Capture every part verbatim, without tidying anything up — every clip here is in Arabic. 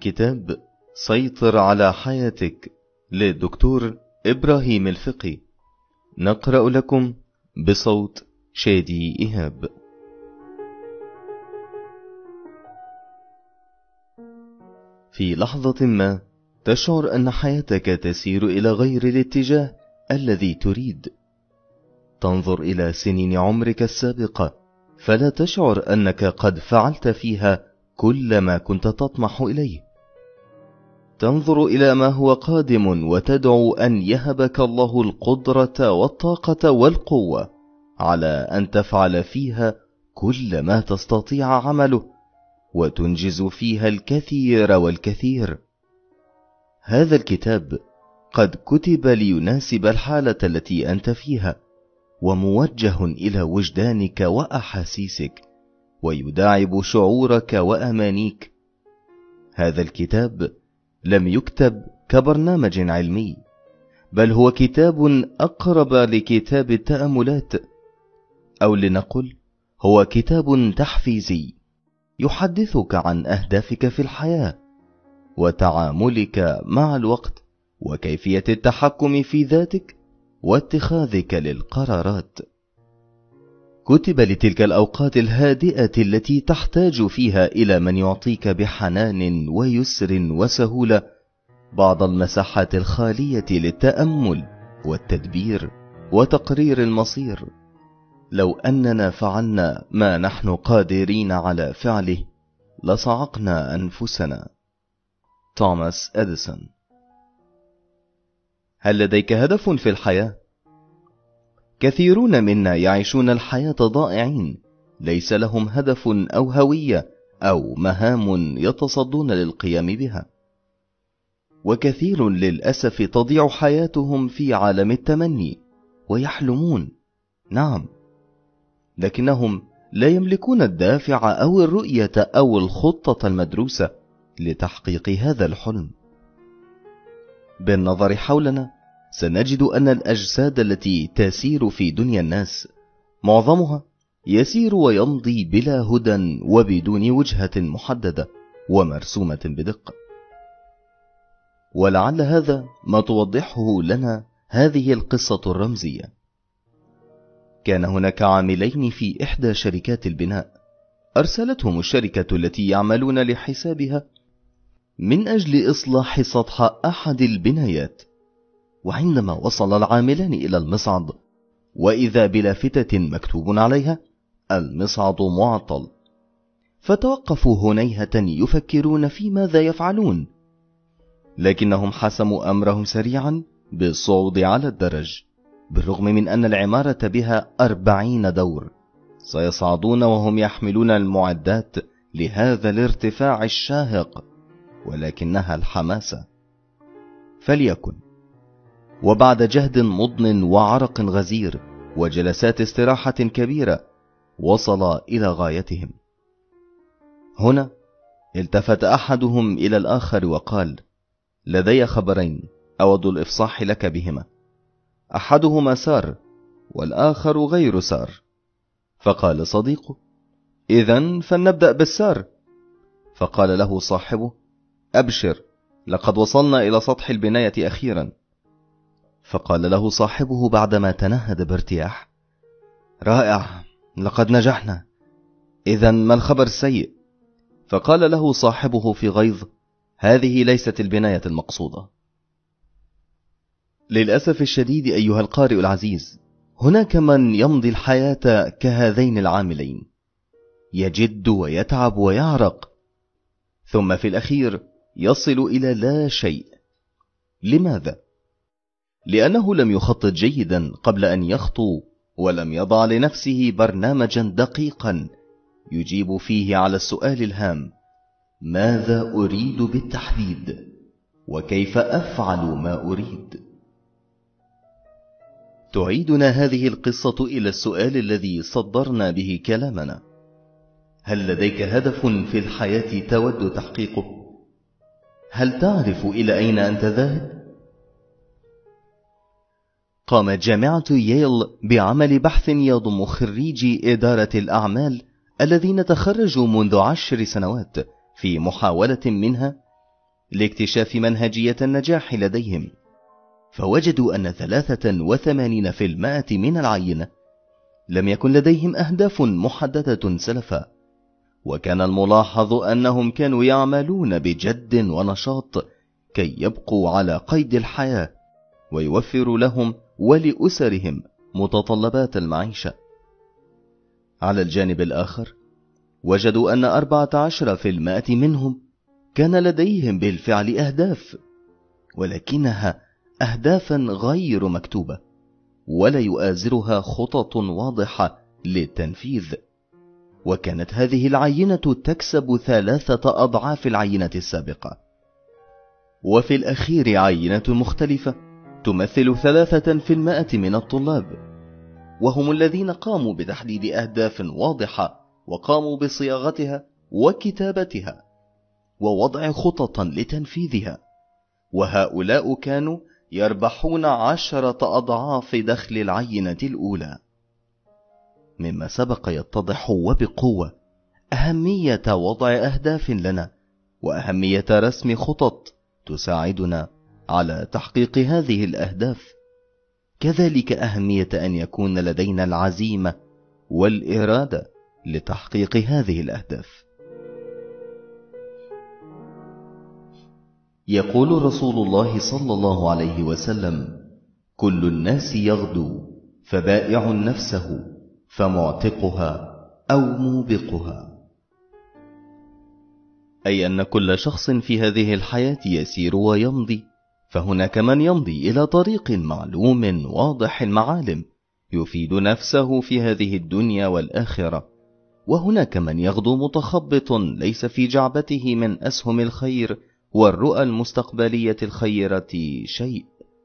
كتاب سيطر على حياتك للدكتور إبراهيم الفقي، نقرأ لكم بصوت شادي إيهاب. في لحظة ما تشعر أن حياتك تسير إلى غير الاتجاه الذي تريد. تنظر إلى سنين عمرك السابقة فلا تشعر أنك قد فعلت فيها كل ما كنت تطمح إليه. تنظر إلى ما هو قادم وتدعو أن يهبك الله القدرة والطاقة والقوة على أن تفعل فيها كل ما تستطيع عمله وتنجز فيها الكثير والكثير. هذا الكتاب قد كتب ليناسب الحالة التي أنت فيها، وموجه إلى وجدانك وأحاسيسك، ويداعب شعورك وأمانيك. هذا الكتاب لم يكتب كبرنامج علمي، بل هو كتاب أقرب لكتاب التأملات، أو لنقل هو كتاب تحفيزي يحدثك عن أهدافك في الحياة وتعاملك مع الوقت وكيفية التحكم في ذاتك واتخاذك للقرارات. كتب لتلك الأوقات الهادئة التي تحتاج فيها إلى من يعطيك بحنان ويسر وسهولة بعض المساحات الخالية للتأمل والتدبير وتقرير المصير. لو أننا فعلنا ما نحن قادرين على فعله لصعقنا أنفسنا. توماس أديسون. هل لديك هدف في الحياة؟ كثيرون منا يعيشون الحياة ضائعين، ليس لهم هدف أو هوية أو مهام يتصدون للقيام بها. وكثير للأسف تضيع حياتهم في عالم التمني ويحلمون، نعم، لكنهم لا يملكون الدافع أو الرؤية أو الخطة المدروسة لتحقيق هذا الحلم. بالنظر حولنا سنجد أن الأجساد التي تسير في دنيا الناس معظمها يسير ويمضي بلا هدى وبدون وجهة محددة ومرسومة بدقة. ولعل هذا ما توضحه لنا هذه القصة الرمزية. كان هناك عاملين في إحدى شركات البناء، أرسلتهم الشركة التي يعملون لحسابها من أجل إصلاح سطح أحد البنايات. وعندما وصل العاملان إلى المصعد وإذا بلافتة مكتوب عليها المصعد معطل، فتوقفوا هنيهة يفكرون في ماذا يفعلون، لكنهم حسموا أمرهم سريعا بالصعود على الدرج. بالرغم من أن العمارة بها أربعين دور، سيصعدون وهم يحملون المعدات لهذا الارتفاع الشاهق، ولكنها الحماسة. فليكن. وبعد جهد مضن وعرق غزير وجلسات استراحة كبيرة وصل إلى غايتهم. هنا التفت أحدهم إلى الآخر وقال: لدي خبرين أود الإفصاح لك بهما، أحدهما سار والآخر غير سار. فقال صديقه: إذن فلنبدأ بالسار. فقال له صاحبه: أبشر، لقد وصلنا إلى سطح البناية أخيرا. فقال له صاحبه بعدما تنهد بارتياح: رائع، لقد نجحنا. إذن ما الخبر السيء؟ فقال له صاحبه في غيظ: هذه ليست البناية المقصودة. للأسف الشديد أيها القارئ العزيز، هناك من يمضي الحياة كهذين العاملين، يجد ويتعب ويعرق، ثم في الأخير يصل إلى لا شيء. لماذا؟ لأنه لم يخطط جيدا قبل أن يخطو، ولم يضع لنفسه برنامجا دقيقا يجيب فيه على السؤال الهام: ماذا أريد بالتحديد؟ وكيف أفعل ما أريد؟ تعيدنا هذه القصة إلى السؤال الذي صدرنا به كلامنا: هل لديك هدف في الحياة تود تحقيقه؟ هل تعرف إلى أين أنت ذاهب؟ قامت جامعة ييل بعمل بحث يضم خريجي إدارة الأعمال الذين تخرجوا منذ عشر سنوات في محاولة منها لاكتشاف منهجية النجاح لديهم، فوجدوا أن ثلاثة وثمانين بالمئة من العينة لم يكن لديهم أهداف محددة سلفا، وكان الملاحظ أنهم كانوا يعملون بجد ونشاط كي يبقوا على قيد الحياة ويوفروا لهم ولأسرهم متطلبات المعيشة. على الجانب الآخر وجدوا أن أربعة عشر بالمئة منهم كان لديهم بالفعل أهداف، ولكنها أهدافا غير مكتوبة ولا يؤازرها خطط واضحة للتنفيذ، وكانت هذه العينة تكسب ثلاثة أضعاف العينة السابقة. وفي الأخير عينة مختلفة تمثل ثلاثة في المائة من الطلاب، وهم الذين قاموا بتحديد أهداف واضحة وقاموا بصياغتها وكتابتها ووضع خططا لتنفيذها، وهؤلاء كانوا يربحون عشرة أضعاف دخل العينة الأولى. مما سبق يتضح وبقوة أهمية وضع أهداف لنا وأهمية رسم خطط تساعدنا على تحقيق هذه الأهداف، كذلك أهمية أن يكون لدينا العزيمة والإرادة لتحقيق هذه الأهداف. يقول رسول الله صلى الله عليه وسلم: كل الناس يغدو فبائع نفسه فمعتقها أو موبقها، أي أن كل شخص في هذه الحياة يسير ويمضي، فهناك من يمضي إلى طريق معلوم واضح المعالم يفيد نفسه في هذه الدنيا والآخرة، وهناك من يغدو متخبط ليس في جعبته من أسهم الخير والرؤى المستقبلية الخيرة شيء.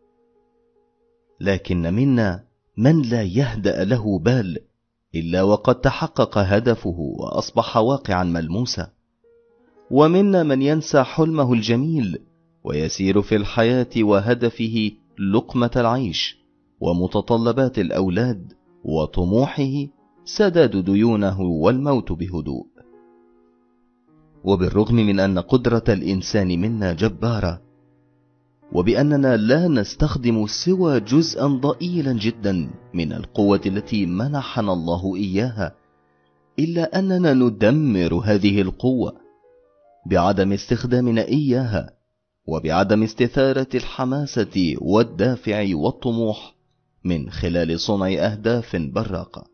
لكن منا من لا يهدأ له بال إلا وقد تحقق هدفه وأصبح واقعا ملموسا، ومنا من ينسى حلمه الجميل ويسير في الحياة وهدفه لقمة العيش ومتطلبات الأولاد وطموحه سداد ديونه والموت بهدوء. وبالرغم من أن قدرة الإنسان منا جبارة، وبأننا لا نستخدم سوى جزءا ضئيلا جدا من القوة التي منحنا الله إياها، إلا أننا ندمر هذه القوة بعدم استخدامنا إياها وبعدم استثارة الحماسة والدافع والطموح من خلال صنع أهداف براقة.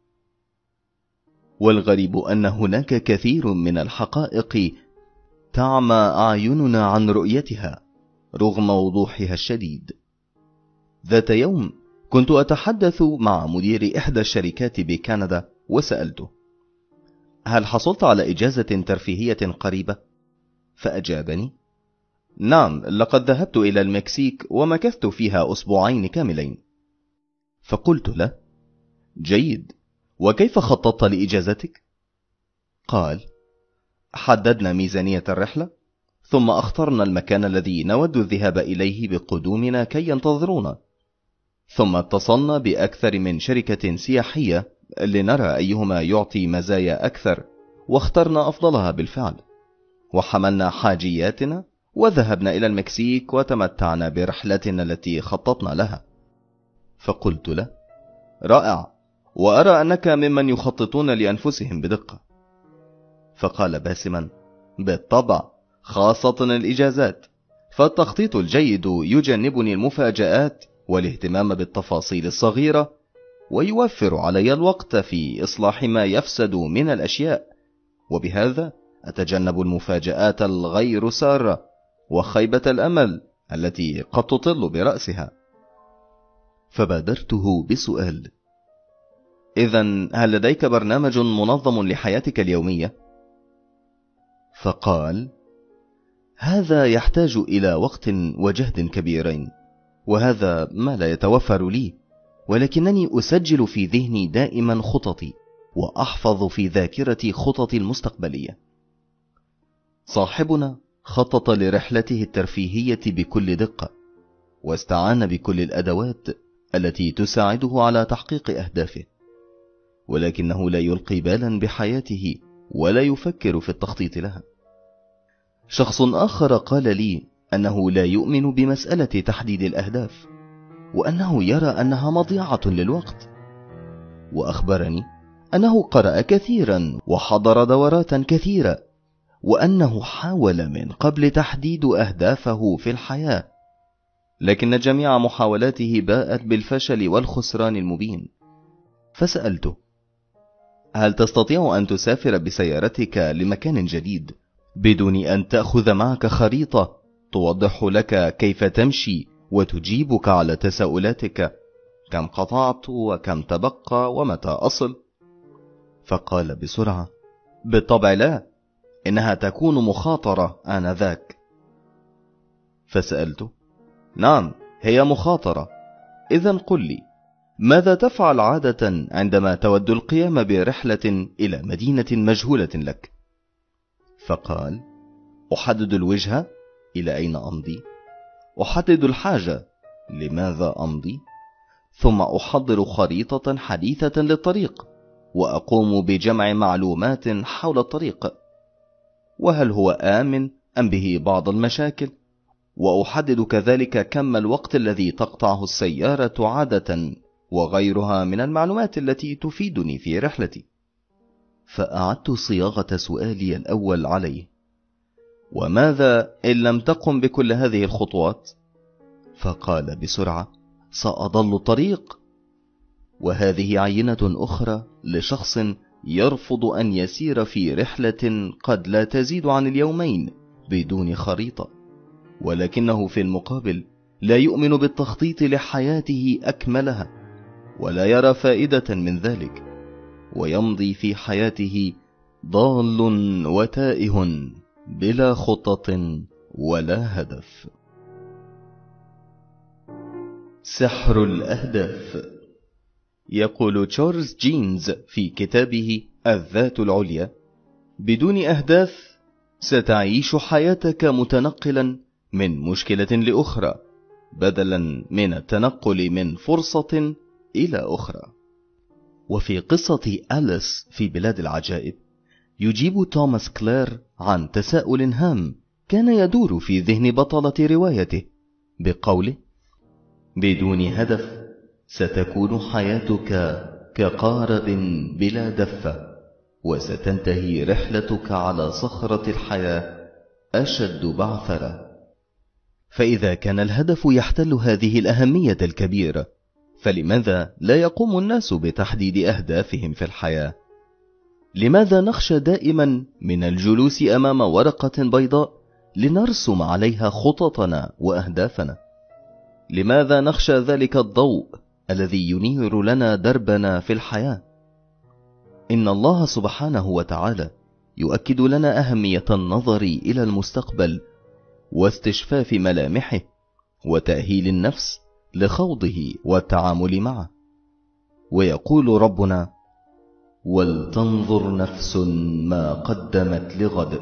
والغريب أن هناك كثير من الحقائق تعمى أعيننا عن رؤيتها رغم وضوحها الشديد. ذات يوم كنت أتحدث مع مدير إحدى الشركات بكندا وسألته: هل حصلت على إجازة ترفيهية قريبة؟ فأجابني: نعم، لقد ذهبت إلى المكسيك ومكثت فيها أسبوعين كاملين. فقلت له: جيد، وكيف خططت لإجازتك؟ قال: حددنا ميزانية الرحلة، ثم اخترنا المكان الذي نود الذهاب إليه بقدومنا كي ينتظرونا، ثم اتصلنا بأكثر من شركة سياحية لنرى أيهما يعطي مزايا أكثر، واخترنا أفضلها بالفعل، وحملنا حاجياتنا وذهبنا إلى المكسيك وتمتعنا برحلتنا التي خططنا لها. فقلت له: رائع، وأرى أنك ممن يخططون لأنفسهم بدقة. فقال باسما: بالطبع، خاصة الإجازات، فالتخطيط الجيد يجنبني المفاجآت والاهتمام بالتفاصيل الصغيرة، ويوفر علي الوقت في إصلاح ما يفسد من الأشياء، وبهذا أتجنب المفاجآت الغير سارة وخيبة الأمل التي قد تطل برأسها. فبادرته بسؤال: إذن هل لديك برنامج منظم لحياتك اليومية؟ فقال: هذا يحتاج إلى وقت وجهد كبيرين، وهذا ما لا يتوفر لي، ولكنني أسجل في ذهني دائما خططي وأحفظ في ذاكرتي خططي المستقبلية. صاحبنا خطط لرحلته الترفيهية بكل دقة، واستعان بكل الأدوات التي تساعده على تحقيق أهدافه، ولكنه لا يلقي بالا بحياته ولا يفكر في التخطيط لها. شخص آخر قال لي أنه لا يؤمن بمسألة تحديد الأهداف، وأنه يرى أنها مضيعة للوقت. وأخبرني أنه قرأ كثيرا وحضر دورات كثيرة، وأنه حاول من قبل تحديد أهدافه في الحياة، لكن جميع محاولاته باءت بالفشل والخسران المبين. فسألته: هل تستطيع أن تسافر بسيارتك لمكان جديد بدون أن تأخذ معك خريطة توضح لك كيف تمشي وتجيبك على تساؤلاتك كم قطعت وكم تبقى ومتى أصل؟ فقال بسرعة: بالطبع لا، إنها تكون مخاطرة آنذاك. فسألته: نعم، هي مخاطرة. إذن قل لي، ماذا تفعل عادة عندما تود القيام برحلة إلى مدينة مجهولة لك؟ فقال: أحدد الوجهة، إلى أين أمضي؟ أحدد الحاجة، لماذا أمضي؟ ثم أحضر خريطة حديثة للطريق، وأقوم بجمع معلومات حول الطريق، وهل هو آمن أم به بعض المشاكل، وأحدد كذلك كم الوقت الذي تقطعه السيارة عادة، وغيرها من المعلومات التي تفيدني في رحلتي. فأعدت صياغة سؤالي الأول عليه: وماذا إن لم تقم بكل هذه الخطوات؟ فقال بسرعة: سأضل الطريق. وهذه عينة أخرى لشخص يرفض أن يسير في رحلة قد لا تزيد عن اليومين بدون خريطة، ولكنه في المقابل لا يؤمن بالتخطيط لحياته أكملها، ولا يرى فائدة من ذلك، ويمضي في حياته ضال وتائه بلا خطة ولا هدف. سحر الأهداف. يقول تشارلز جينز في كتابه الذات العليا: بدون أهداف ستعيش حياتك متنقلا من مشكلة لأخرى، بدلا من التنقل من فرصة إلى أخرى. وفي قصة أليس في بلاد العجائب يجيب توماس كلير عن تساؤل هام كان يدور في ذهن بطلة روايته بقوله: بدون هدف ستكون حياتك كقارب بلا دفة، وستنتهي رحلتك على صخرة الحياة أشد بعثرة. فإذا كان الهدف يحتل هذه الأهمية الكبيرة، فلماذا لا يقوم الناس بتحديد أهدافهم في الحياة؟ لماذا نخشى دائما من الجلوس أمام ورقة بيضاء لنرسم عليها خططنا وأهدافنا؟ لماذا نخشى ذلك الضوء الذي ينير لنا دربنا في الحياة؟ إن الله سبحانه وتعالى يؤكد لنا أهمية النظر إلى المستقبل واستشفاف ملامحه وتأهيل النفس لخوضه والتعامل معه. ويقول ربنا: ولتنظر نفس ما قدمت لغد.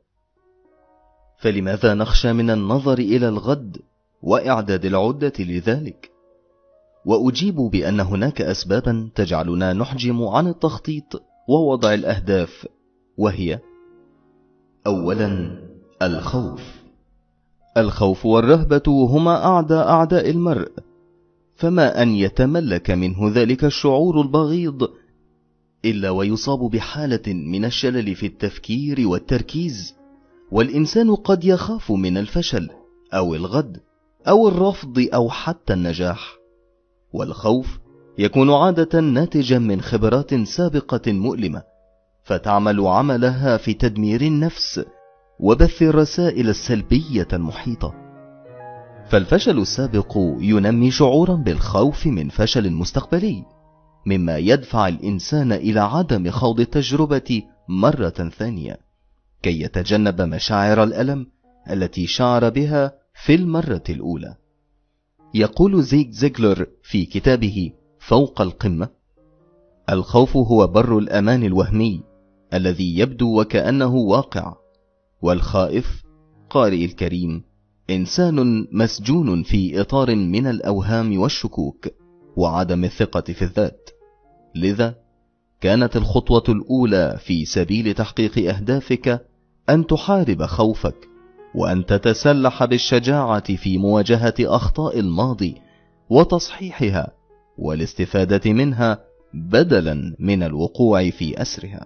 فلماذا نخشى من النظر إلى الغد وإعداد العدة لذلك؟ وأجيب بأن هناك أسبابا تجعلنا نحجم عن التخطيط ووضع الأهداف، وهي: أولا، الخوف. الخوف والرهبة هما أعداء أعداء المرء، فما أن يتملك منه ذلك الشعور البغيض إلا ويصاب بحالة من الشلل في التفكير والتركيز، والإنسان قد يخاف من الفشل أو الغد أو الرفض أو حتى النجاح. والخوف يكون عادة ناتجا من خبرات سابقة مؤلمة، فتعمل عملها في تدمير النفس وبث الرسائل السلبية المحيطة. فالفشل السابق ينمي شعورا بالخوف من فشل مستقبلي، مما يدفع الإنسان إلى عدم خوض التجربة مرة ثانية كي يتجنب مشاعر الألم التي شعر بها في المرة الأولى. يقول زيغ زيغلر في كتابه فوق القمة: الخوف هو بر الأمان الوهمي الذي يبدو وكأنه واقع، والخائف قارئ الكريم إنسان مسجون في إطار من الأوهام والشكوك وعدم الثقة في الذات. لذا كانت الخطوة الأولى في سبيل تحقيق أهدافك أن تحارب خوفك وأن تتسلح بالشجاعة في مواجهة أخطاء الماضي وتصحيحها والاستفادة منها بدلا من الوقوع في أسرها.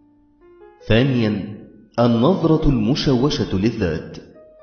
ثانيا، النظرة المشوشة للذات.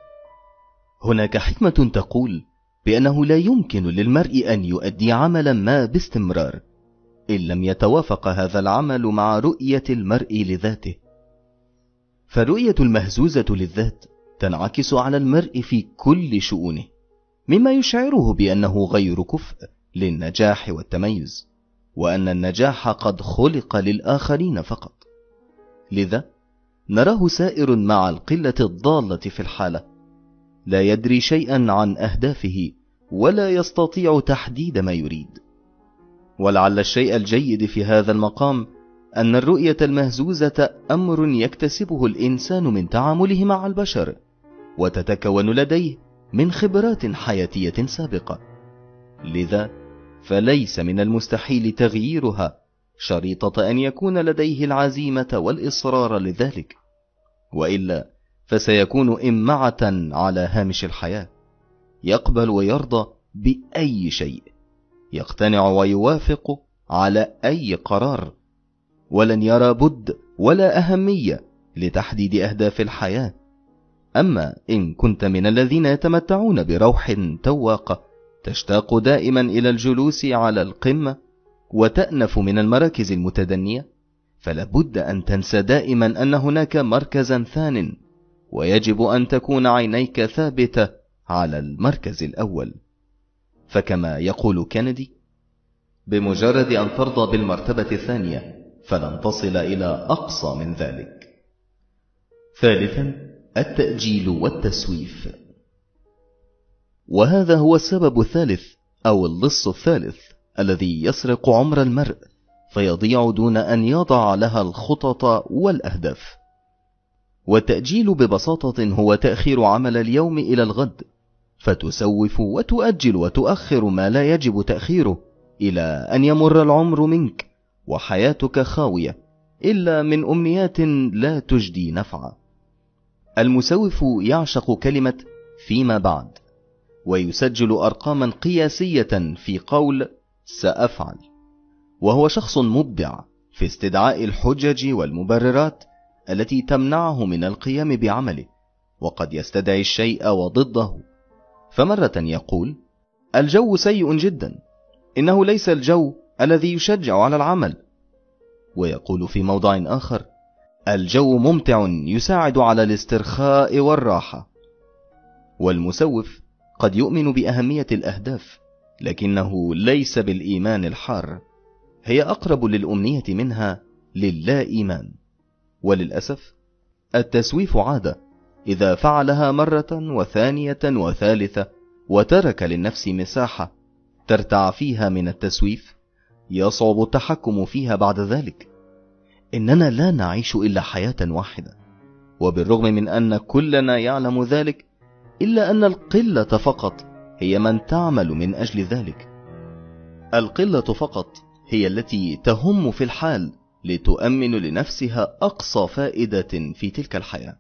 هناك حكمة تقول بأنه لا يمكن للمرء أن يؤدي عملا ما باستمرار إن لم يتوافق هذا العمل مع رؤية المرء لذاته. فالرؤية المهزوزة للذات تنعكس على المرء في كل شؤونه، مما يشعره بأنه غير كفء للنجاح والتميز، وأن النجاح قد خلق للآخرين فقط. لذا نراه سائر مع القلة الضالة في الحالة، لا يدري شيئا عن أهدافه ولا يستطيع تحديد ما يريد. ولعل الشيء الجيد في هذا المقام أن الرؤية المهزوزة أمر يكتسبه الإنسان من تعامله مع البشر، وتتكون لديه من خبرات حياتية سابقة. لذا فليس من المستحيل تغييرها شريطة أن يكون لديه العزيمة والإصرار لذلك، وإلا فسيكون إمعة على هامش الحياة، يقبل ويرضى بأي شيء، يقتنع ويوافق على أي قرار، ولن يرى بد ولا أهمية لتحديد أهداف الحياة. أما إن كنت من الذين يتمتعون بروح تواقة، تشتاق دائما إلى الجلوس على القمة وتأنف من المراكز المتدنية، فلابد أن تنسى دائما أن هناك مركزا ثان، ويجب أن تكون عينيك ثابتة على المركز الأول. فكما يقول كينيدي: بمجرد أن ترضى بالمرتبة الثانية فلن تصل إلى أقصى من ذلك. ثالثا، التأجيل والتسويف. وهذا هو السبب الثالث أو اللص الثالث الذي يسرق عمر المرء فيضيع دون أن يضع لها الخطط والأهداف. والتأجيل ببساطة هو تأخير عمل اليوم إلى الغد، فتسوف وتؤجل وتؤخر ما لا يجب تأخيره إلى أن يمر العمر منك وحياتك خاوية إلا من أمنيات لا تجدي نفعا. المسوف يعشق كلمة فيما بعد، ويسجل أرقاما قياسية في قول سأفعل، وهو شخص مبدع في استدعاء الحجج والمبررات التي تمنعه من القيام بعمله، وقد يستدعي الشيء وضده. فمرة يقول: الجو سيء جدا، إنه ليس الجو الذي يشجع على العمل. ويقول في موضع آخر: الجو ممتع يساعد على الاسترخاء والراحة. والمسوف قد يؤمن بأهمية الأهداف، لكنه ليس بالإيمان الحار، هي أقرب للأمنية منها للا إيمان. وللأسف التسويف عادة، إذا فعلها مرة وثانية وثالثة وترك للنفس مساحة ترتع فيها من التسويف، يصعب التحكم فيها بعد ذلك. إننا لا نعيش إلا حياة واحدة، وبالرغم من أن كلنا يعلم ذلك، إلا أن القلة فقط هي من تعمل من أجل ذلك. القلة فقط هي التي تهم في الحال لتؤمن لنفسها أقصى فائدة في تلك الحياة.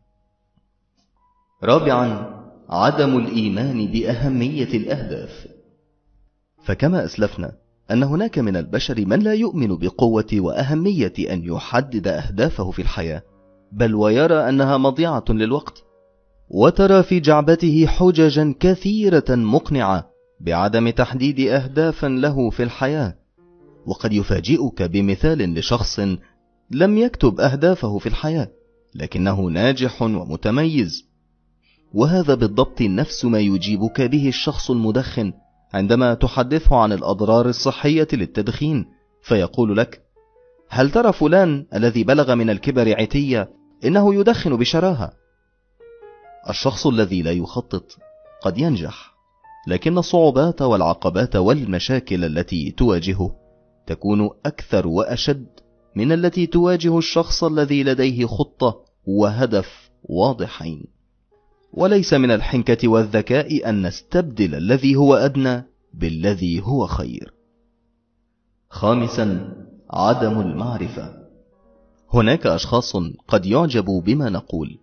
رابعا، عدم الإيمان بأهمية الأهداف. فكما أسلفنا أن هناك من البشر من لا يؤمن بقوة وأهمية أن يحدد أهدافه في الحياة، بل ويرى أنها مضيعة للوقت، وترى في جعبته حججا كثيرة مقنعة بعدم تحديد أهداف له في الحياة. وقد يفاجئك بمثال لشخص لم يكتب أهدافه في الحياة لكنه ناجح ومتميز. وهذا بالضبط نفس ما يجيبك به الشخص المدخن عندما تحدثه عن الأضرار الصحية للتدخين، فيقول لك: هل ترى فلان الذي بلغ من الكبر عتية إنه يدخن بشراهة؟ الشخص الذي لا يخطط قد ينجح، لكن الصعوبات والعقبات والمشاكل التي تواجهه تكون أكثر وأشد من التي تواجه الشخص الذي لديه خطة وهدف واضحين. وليس من الحنكة والذكاء أن نستبدل الذي هو أدنى بالذي هو خير. خامسا، عدم المعرفة. هناك أشخاص قد يعجبوا بما نقول،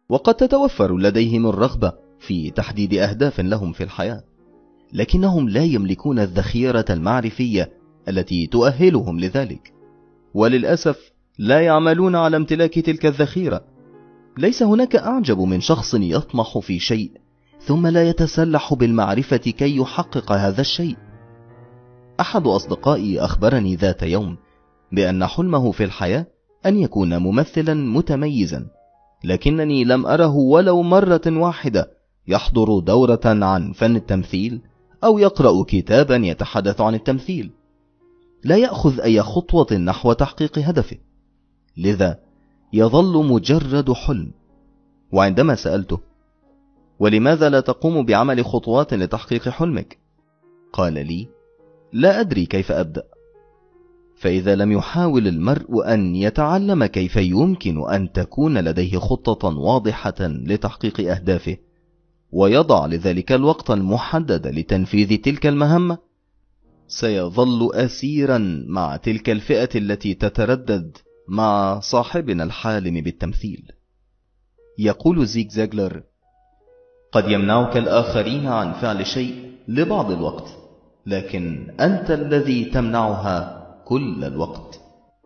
وقد تتوفر لديهم الرغبة في تحديد أهداف لهم في الحياة، لكنهم لا يملكون الذخيرة المعرفية التي تؤهلهم لذلك، وللأسف لا يعملون على امتلاك تلك الذخيرة. ليس هناك أعجب من شخص يطمح في شيء ثم لا يتسلح بالمعرفة كي يحقق هذا الشيء. أحد أصدقائي أخبرني ذات يوم بأن حلمه في الحياة أن يكون ممثلا متميزا، لكنني لم أره ولو مرة واحدة يحضر دورة عن فن التمثيل أو يقرأ كتابا يتحدث عن التمثيل. لا يأخذ أي خطوة نحو تحقيق هدفه، لذا يظل مجرد حلم. وعندما سألته: ولماذا لا تقوم بعمل خطوات لتحقيق حلمك؟ قال لي: لا أدري كيف أبدأ. فإذا لم يحاول المرء أن يتعلم كيف يمكن أن تكون لديه خطة واضحة لتحقيق أهدافه ويضع لذلك الوقت المحدد لتنفيذ تلك المهمة، سيظل أسيرا مع تلك الفئة التي تتردد مع صاحبنا الحالم بالتمثيل. يقول زيغ زيغلر: قد يمنعك الآخرين عن فعل شيء لبعض الوقت، لكن أنت الذي تمنعها كل الوقت.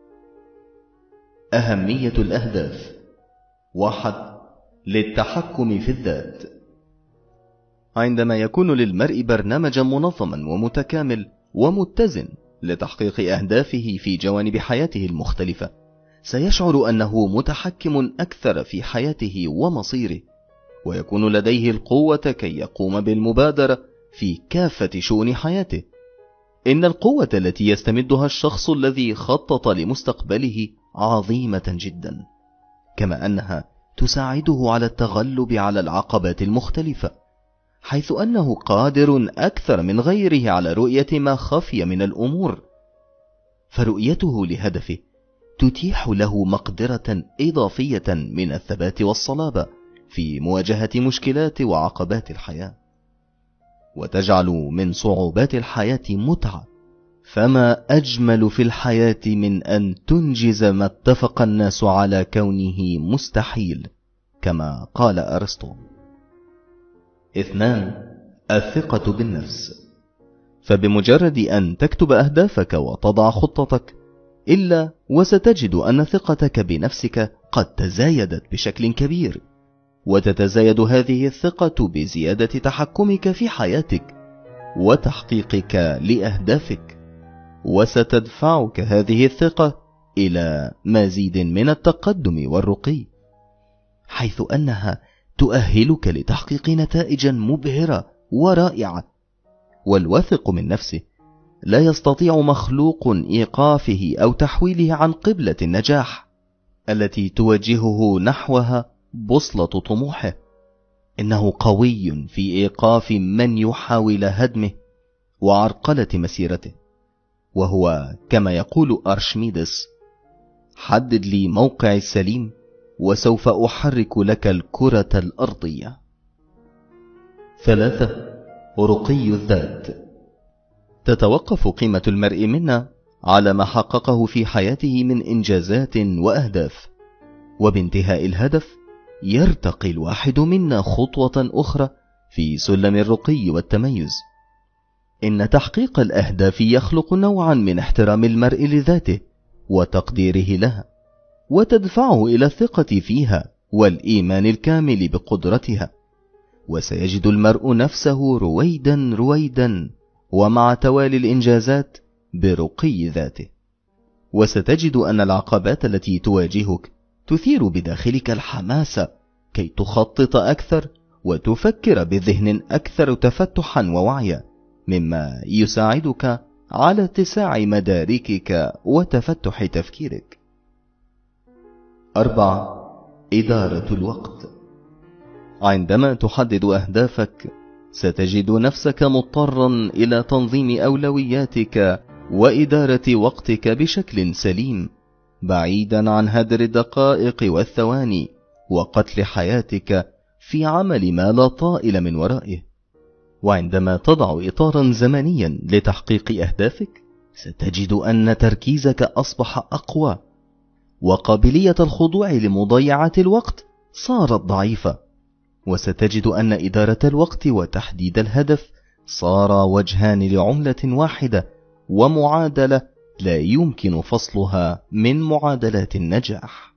أهمية الأهداف: واحد، للتحكم في الذات. عندما يكون للمرء برنامجا منظما ومتكامل ومتزن لتحقيق أهدافه في جوانب حياته المختلفة، سيشعر أنه متحكم أكثر في حياته ومصيره، ويكون لديه القوة كي يقوم بالمبادرة في كافة شؤون حياته. إن القوة التي يستمدها الشخص الذي خطط لمستقبله عظيمة جدا، كما أنها تساعده على التغلب على العقبات المختلفة، حيث أنه قادر أكثر من غيره على رؤية ما خفي من الأمور. فرؤيته لهدفه تتيح له مقدرة إضافية من الثبات والصلابة في مواجهة مشكلات وعقبات الحياة، وتجعل من صعوبات الحياة متعة. فما أجمل في الحياة من أن تنجز ما اتفق الناس على كونه مستحيل، كما قال أرسطو. اثنان، الثقة بالنفس. فبمجرد أن تكتب أهدافك وتضع خطتك، إلا وستجد أن ثقتك بنفسك قد تزايدت بشكل كبير، وتتزايد هذه الثقة بزيادة تحكمك في حياتك وتحقيقك لأهدافك، وستدفعك هذه الثقة إلى مزيد من التقدم والرقي، حيث أنها تؤهلك لتحقيق نتائج مبهرة ورائعة. والواثق من نفسه لا يستطيع مخلوق إيقافه أو تحويله عن قبلة النجاح التي توجهه نحوها بوصلة طموحه. إنه قوي في إيقاف من يحاول هدمه وعرقلة مسيرته، وهو كما يقول أرشميدس: حدد لي موقعي السليم وسوف أحرك لك الكرة الأرضية. ثلاثة، رقي الذات. تتوقف قيمة المرء منا على ما حققه في حياته من إنجازات وأهداف، وبانتهاء الهدف يرتقي الواحد منا خطوة أخرى في سلم الرقي والتميز. إن تحقيق الأهداف يخلق نوعا من احترام المرء لذاته وتقديره لها، وتدفعه إلى الثقة فيها والإيمان الكامل بقدرتها، وسيجد المرء نفسه رويدا رويدا ومع توالي الإنجازات برقي ذاته. وستجد أن العقبات التي تواجهك تثير بداخلك الحماس كي تخطط أكثر وتفكر بذهن أكثر تفتحا ووعيا، مما يساعدك على اتساع مداركك وتفتح تفكيرك. أربعة، إدارة الوقت. عندما تحدد أهدافك ستجد نفسك مضطرا إلى تنظيم أولوياتك وإدارة وقتك بشكل سليم، بعيدا عن هدر الدقائق والثواني وقتل حياتك في عمل ما لا طائل من ورائه. وعندما تضع إطارا زمنيا لتحقيق أهدافك ستجد أن تركيزك أصبح أقوى، وقابلية الخضوع لمضيعة الوقت صارت ضعيفة، وستجد أن إدارة الوقت وتحديد الهدف صار وجهان لعملة واحدة، ومعادلة لا يمكن فصلها من معادلات النجاح.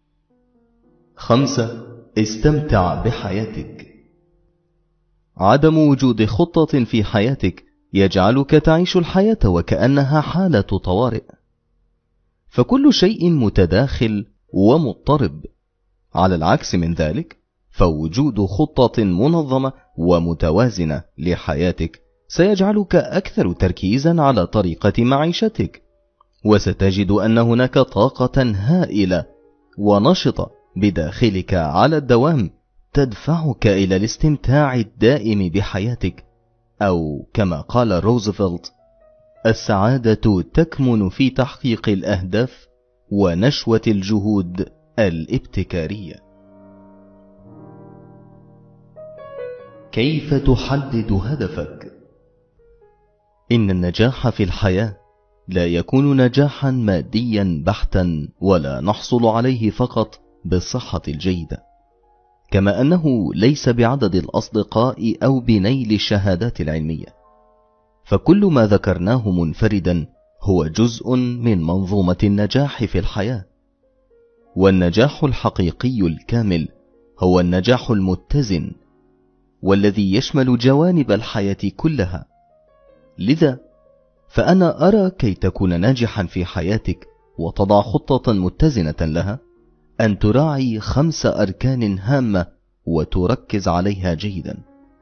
خمسة، استمتع بحياتك. عدم وجود خطة في حياتك يجعلك تعيش الحياة وكأنها حالة طوارئ، فكل شيء متداخل ومضطرب. على العكس من ذلك، فوجود خطة منظمة ومتوازنة لحياتك سيجعلك أكثر تركيزا على طريقة معيشتك، وستجد أن هناك طاقة هائلة ونشطة بداخلك على الدوام تدفعك إلى الاستمتاع الدائم بحياتك، أو كما قال روزفلت: السعادة تكمن في تحقيق الأهداف ونشوة الجهود الابتكارية. كيف تحدد هدفك؟ إن النجاح في الحياة لا يكون نجاحا ماديا بحتا، ولا نحصل عليه فقط بالصحة الجيدة، كما أنه ليس بعدد الأصدقاء أو بنيل الشهادات العلمية، فكل ما ذكرناه منفردا هو جزء من منظومة النجاح في الحياة. والنجاح الحقيقي الكامل هو النجاح المتزن، والذي يشمل جوانب الحياة كلها. لذا فأنا أرى كي تكون ناجحا في حياتك وتضع خطة متزنة لها أن تراعي خمس أركان هامة وتركز عليها جيدا.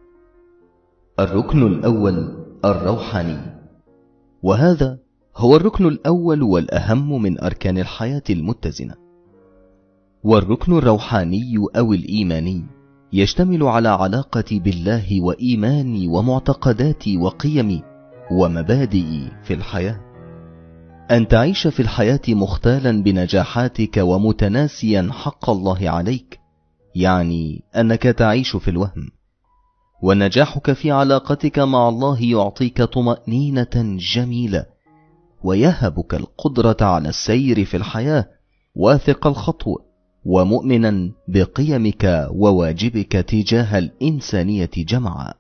الركن الأول الروحاني، وهذا هو الركن الأول والأهم من أركان الحياة المتزنة. والركن الروحاني أو الإيماني يشتمل على علاقتي بالله وإيماني ومعتقداتي وقيمي ومبادئي في الحياة. أن تعيش في الحياة مختالا بنجاحاتك ومتناسيا حق الله عليك، يعني أنك تعيش في الوهم. ونجاحك في علاقتك مع الله يعطيك طمأنينة جميلة، ويهبك القدرة على السير في الحياة واثق الخطو، ومؤمنا بقيمك وواجبك تجاه الإنسانية جمعاء.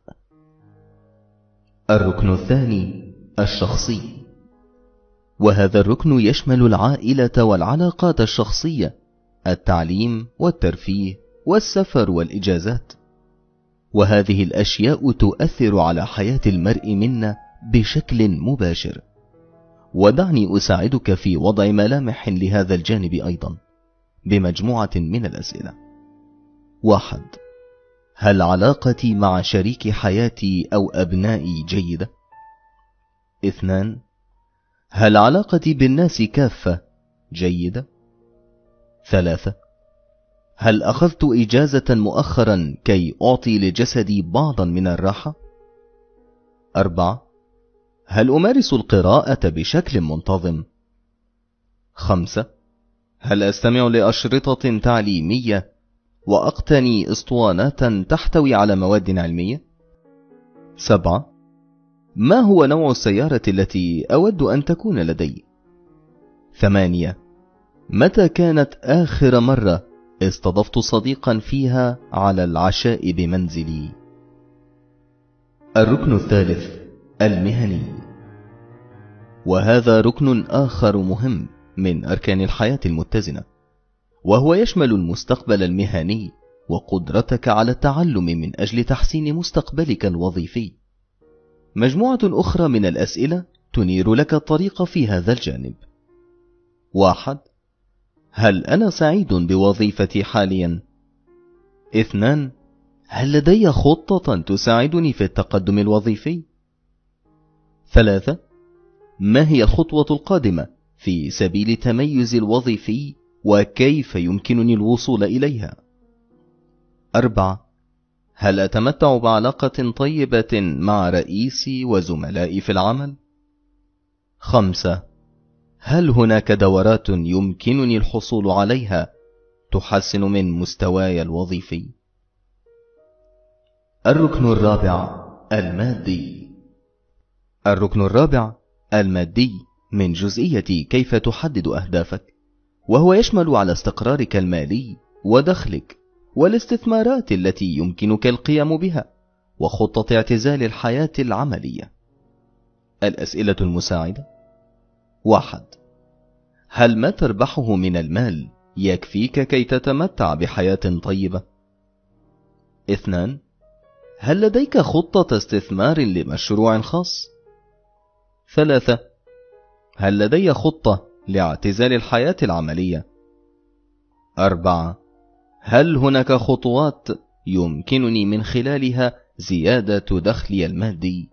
الركن الثاني الشخصي، وهذا الركن يشمل العائلة والعلاقات الشخصية، التعليم والترفيه والسفر والإجازات، وهذه الأشياء تؤثر على حياة المرء منا بشكل مباشر. ودعني أساعدك في وضع ملامح لهذا الجانب أيضا بمجموعة من الأسئلة. واحد، هل علاقتي مع شريك حياتي أو أبنائي جيدة؟ اثنان، هل علاقتي بالناس كافة جيدة؟ ثلاثة، هل أخذت إجازة مؤخرا كي أعطي لجسدي بعضا من الراحة؟ أربعة، هل أمارس القراءة بشكل منتظم؟ خمسة، هل أستمع لأشرطة تعليمية وأقتني اسطوانات تحتوي على مواد علمية؟ سبعة، ما هو نوع السيارة التي أود أن تكون لدي؟ ثمانية، متى كانت آخر مرة استضفت صديقا فيها على العشاء بمنزلي؟ الركن الثالث المهني، وهذا ركن آخر مهم من أركان الحياة المتزنة، وهو يشمل المستقبل المهني وقدرتك على التعلم من أجل تحسين مستقبلك الوظيفي. مجموعة أخرى من الأسئلة تنير لك الطريق في هذا الجانب. واحد، هل أنا سعيد بوظيفتي حاليا؟ اثنان، هل لدي خطة تساعدني في التقدم الوظيفي؟ ثلاثة، ما هي الخطوة القادمة في سبيل تميز الوظيفي وكيف يمكنني الوصول إليها؟ أربعة، هل أتمتع بعلاقة طيبة مع رئيسي وزملائي في العمل؟ خمسة، هل هناك دورات يمكنني الحصول عليها تحسن من مستواي الوظيفي؟ الركن الرابع المادي. الركن الرابع المادي من جزئية كيف تحدد أهدافك، وهو يشمل على استقرارك المالي ودخلك والاستثمارات التي يمكنك القيام بها، وخطة اعتزال الحياة العملية. الأسئلة المساعدة: واحد. هل ما تربحه من المال يكفيك كي تتمتع بحياة طيبة؟ اثنان. هل لديك خطة استثمار لمشروع خاص؟ ثلاثة. هل لدي خطة لاعتزال الحياة العملية؟ أربعة. هل هناك خطوات يمكنني من خلالها زيادة دخلي المادي؟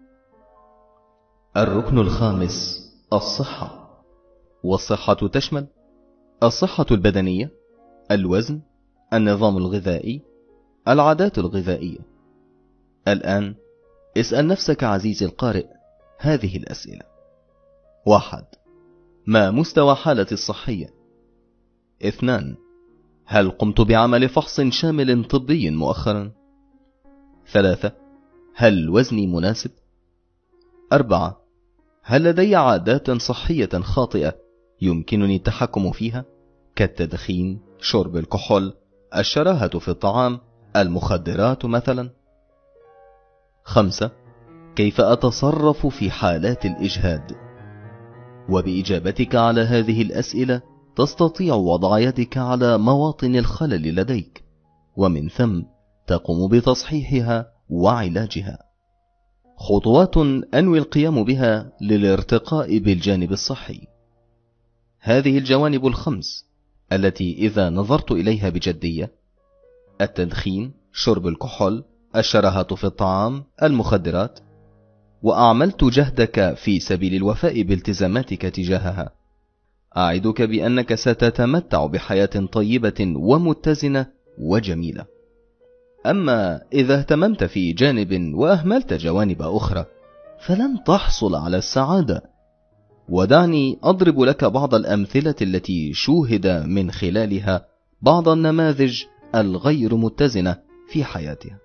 الركن الخامس: الصحة. والصحة تشمل الصحة البدنية، الوزن، النظام الغذائي، العادات الغذائية. الآن اسأل نفسك عزيزي القارئ هذه الأسئلة: واحد. ما مستوى حالتي الصحية؟ اثنان. هل قمت بعمل فحص شامل طبي مؤخرا؟ ثلاثة. هل وزني مناسب؟ أربعة. هل لدي عادات صحية خاطئة يمكنني التحكم فيها، كالتدخين، شرب الكحول، الشراهة في الطعام، المخدرات مثلا؟ خمسة. كيف أتصرف في حالات الإجهاد؟ وبإجابتك على هذه الأسئلة تستطيع وضع يدك على مواطن الخلل لديك، ومن ثم تقوم بتصحيحها وعلاجها. خطوات أنوي القيام بها للارتقاء بالجانب الصحي. هذه الجوانب الخمس التي إذا نظرت إليها بجدية: التدخين، شرب الكحول، الشراهة في الطعام، المخدرات، وأعملت جهدك في سبيل الوفاء بالتزاماتك تجاهها، أعدك بأنك ستتمتع بحياة طيبة ومتزنة وجميلة. أما إذا اهتممت في جانب وأهملت جوانب أخرى فلن تحصل على السعادة. ودعني أضرب لك بعض الأمثلة التي شوهد من خلالها بعض النماذج الغير متزنة في حياتها.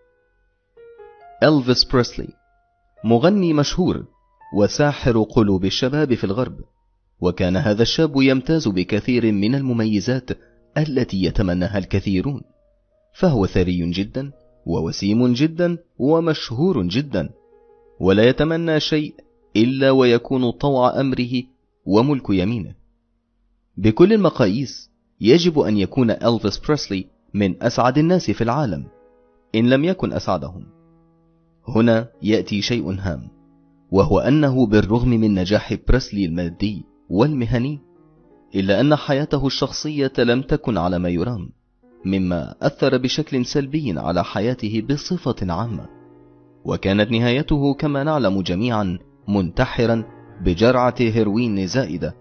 إلفيس بريسلي، مغني مشهور وساحر قلوب الشباب في الغرب، وكان هذا الشاب يمتاز بكثير من المميزات التي يتمناها الكثيرون، فهو ثري جدا ووسيم جدا ومشهور جدا، ولا يتمنى شيء إلا ويكون طوع أمره وملك يمينه. بكل المقاييس يجب أن يكون إلفيس بريسلي من أسعد الناس في العالم إن لم يكن أسعدهم. هنا يأتي شيء هام، وهو أنه بالرغم من نجاح بريسلي المادي والمهني، إلا أن حياته الشخصية لم تكن على ما يرام، مما أثر بشكل سلبي على حياته بصفة عامة، وكانت نهايته كما نعلم جميعا منتحرا بجرعة هيروين زائدة.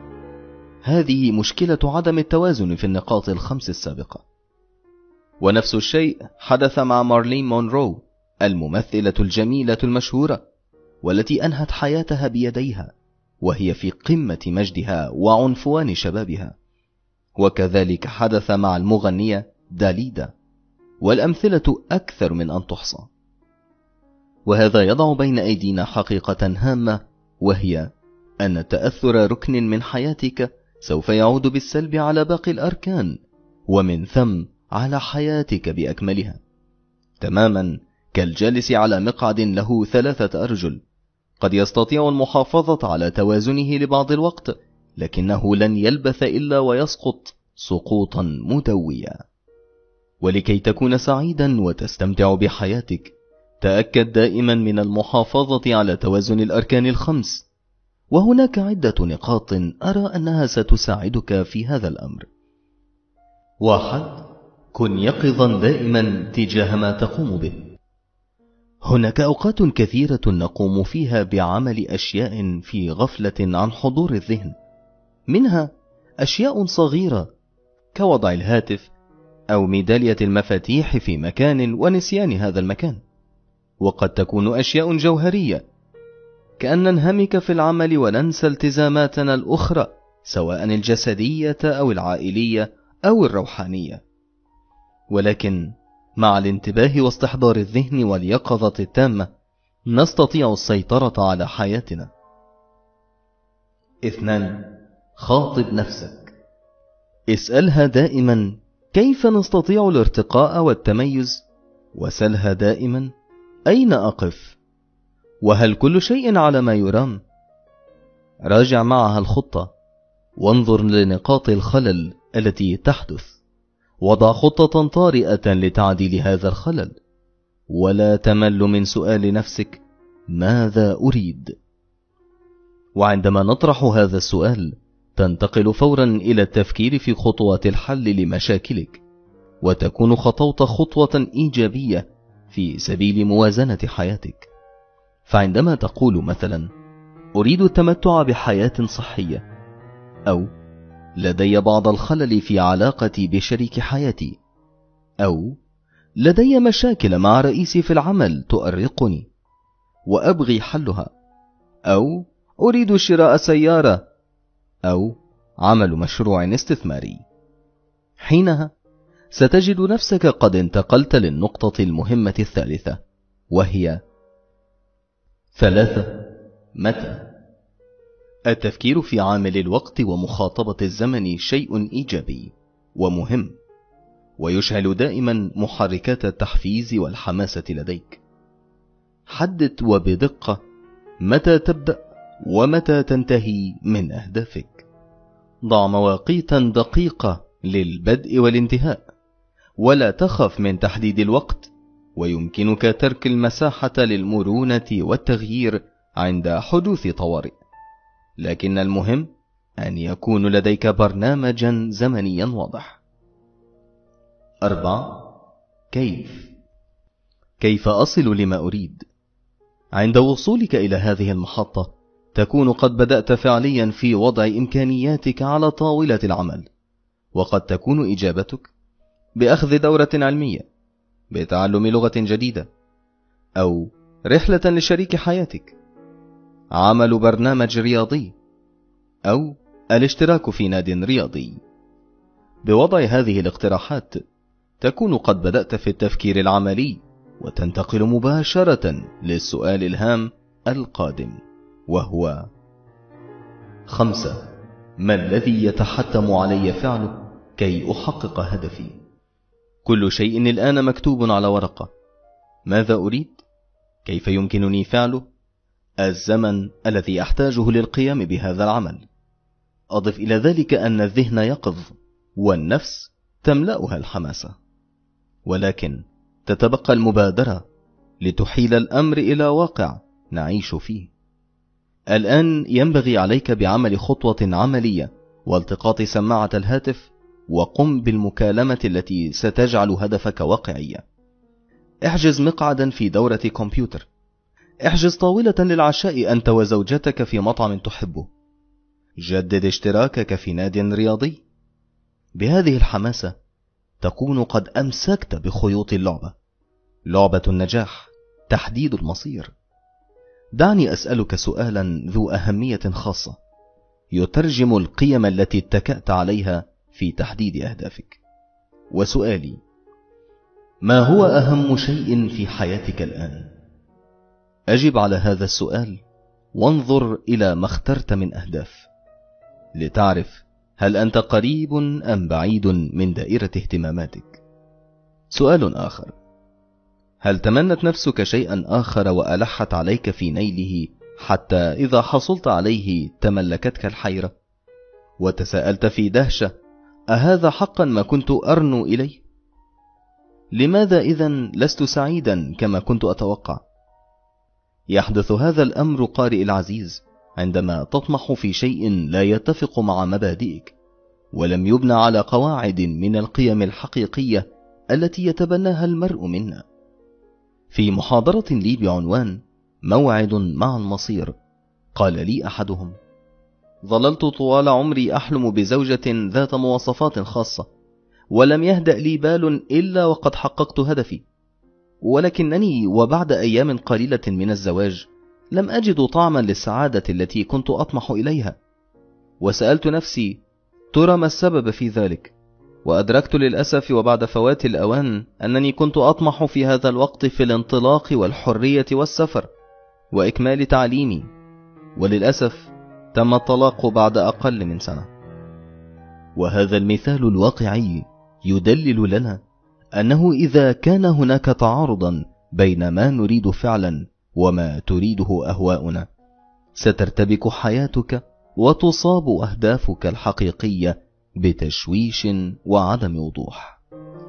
هذه مشكلة عدم التوازن في النقاط الخمس السابقة. ونفس الشيء حدث مع مارلين مونرو، الممثلة الجميلة المشهورة والتي أنهت حياتها بيديها وهي في قمة مجدها وعنفوان شبابها. وكذلك حدث مع المغنية داليدا، والأمثلة أكثر من أن تحصى. وهذا يضع بين أيدينا حقيقة هامة، وهي أن تأثر ركن من حياتك سوف يعود بالسلب على باقي الأركان، ومن ثم على حياتك بأكملها، تماما كالجالس على مقعد له ثلاثة أرجل، قد يستطيع المحافظة على توازنه لبعض الوقت، لكنه لن يلبث إلا ويسقط سقوطا مدويا. ولكي تكون سعيدا وتستمتع بحياتك، تأكد دائما من المحافظة على توازن الأركان الخمس، وهناك عدة نقاط أرى أنها ستساعدك في هذا الأمر. واحد. كن يقظا دائما تجاه ما تقوم به. هناك أوقات كثيرة نقوم فيها بعمل أشياء في غفلة عن حضور الذهن، منها أشياء صغيرة كوضع الهاتف أو ميدالية المفاتيح في مكان ونسيان هذا المكان، وقد تكون أشياء جوهرية كأن ننهمك في العمل وننسى التزاماتنا الأخرى، سواء الجسدية أو العائلية أو الروحانية. ولكن مع الانتباه واستحضار الذهن واليقظة التامة نستطيع السيطرة على حياتنا. اثنان. خاطب نفسك. اسألها دائما كيف نستطيع الارتقاء والتميز؟ وسلها دائما: أين أقف؟ وهل كل شيء على ما يرام؟ راجع معها الخطة، وانظر لنقاط الخلل التي تحدث، وضع خطة طارئة لتعديل هذا الخلل، ولا تمل من سؤال نفسك: ماذا أريد؟ وعندما نطرح هذا السؤال تنتقل فورا إلى التفكير في خطوات الحل لمشاكلك، وتكون خطوت خطوة إيجابية في سبيل موازنة حياتك. فعندما تقول مثلا: أريد التمتع بحياة صحية، أو لدي بعض الخلل في علاقتي بشريك حياتي، أو لدي مشاكل مع رئيسي في العمل تؤرقني وأبغي حلها، أو أريد شراء سيارة، أو عمل مشروع استثماري، حينها ستجد نفسك قد انتقلت للنقطة المهمة الثالثة، وهي ثلاثة: متى؟ التفكير في عامل الوقت ومخاطبة الزمن شيء إيجابي ومهم، ويشعل دائما محركات التحفيز والحماسة لديك. حدد وبدقة متى تبدأ ومتى تنتهي من أهدافك. ضع مواقيتا دقيقة للبدء والانتهاء، ولا تخف من تحديد الوقت، ويمكنك ترك المساحة للمرونة والتغيير عند حدوث طوارئ، لكن المهم أن يكون لديك برنامجا زمنيا واضح. أربعة: كيف؟ كيف أصل لما أريد؟ عند وصولك إلى هذه المحطة تكون قد بدأت فعليا في وضع إمكانياتك على طاولة العمل، وقد تكون إجابتك بأخذ دورة علمية، بتعلم لغة جديدة، أو رحلة لشريك حياتك، عمل برنامج رياضي، أو الاشتراك في ناد رياضي. بوضع هذه الاقتراحات تكون قد بدأت في التفكير العملي، وتنتقل مباشرة للسؤال الهام القادم، وهو خمسة: ما الذي يتحتم علي فعله كي أحقق هدفي؟ كل شيء الآن مكتوب على ورقة. ماذا أريد؟ كيف يمكنني فعله؟ الزمن الذي أحتاجه للقيام بهذا العمل. أضف إلى ذلك أن الذهن يقظ، والنفس تملأها الحماسة، ولكن تتبقى المبادرة لتحيل الأمر إلى واقع نعيش فيه. الآن ينبغي عليك بعمل خطوة عملية والتقاط سماعة الهاتف، وقم بالمكالمة التي ستجعل هدفك واقعية. احجز مقعدا في دورة كمبيوتر، احجز طاولة للعشاء أنت وزوجتك في مطعم تحبه، جدد اشتراكك في ناد رياضي. بهذه الحماسة تكون قد أمسكت بخيوط اللعبة، لعبة النجاح، تحديد المصير. دعني أسألك سؤالا ذو أهمية خاصة يترجم القيم التي اتكأت عليها في تحديد أهدافك. وسؤالي: ما هو أهم شيء في حياتك الآن؟ أجب على هذا السؤال وانظر إلى ما اخترت من أهداف، لتعرف هل أنت قريب أم بعيد من دائرة اهتماماتك. سؤال آخر: هل تمنت نفسك شيئا آخر وألحت عليك في نيله حتى إذا حصلت عليه تملكتك الحيرة، وتساءلت في دهشة: أهذا حقا ما كنت أرنو إليه؟ لماذا إذن لست سعيدا كما كنت أتوقع؟ يحدث هذا الأمر قارئ العزيز عندما تطمح في شيء لا يتفق مع مبادئك، ولم يبنى على قواعد من القيم الحقيقية التي يتبناها المرء منا. في محاضرة لي بعنوان موعد مع المصير، قال لي أحدهم: ظللت طوال عمري أحلم بزوجة ذات مواصفات خاصة، ولم يهدأ لي بال إلا وقد حققت هدفي، ولكنني وبعد أيام قليلة من الزواج لم أجد طعما للسعادة التي كنت أطمح إليها. وسألت نفسي: ترى ما السبب في ذلك؟ وأدركت للأسف وبعد فوات الأوان أنني كنت أطمح في هذا الوقت في الانطلاق والحرية والسفر وإكمال تعليمي، وللأسف تم الطلاق بعد أقل من سنة. وهذا المثال الواقعي يدلل لنا أنه إذا كان هناك تعارضا بين ما نريد فعلا وما تريده أهواؤنا سترتبك حياتك وتصاب أهدافك الحقيقية بتشويش وعدم وضوح.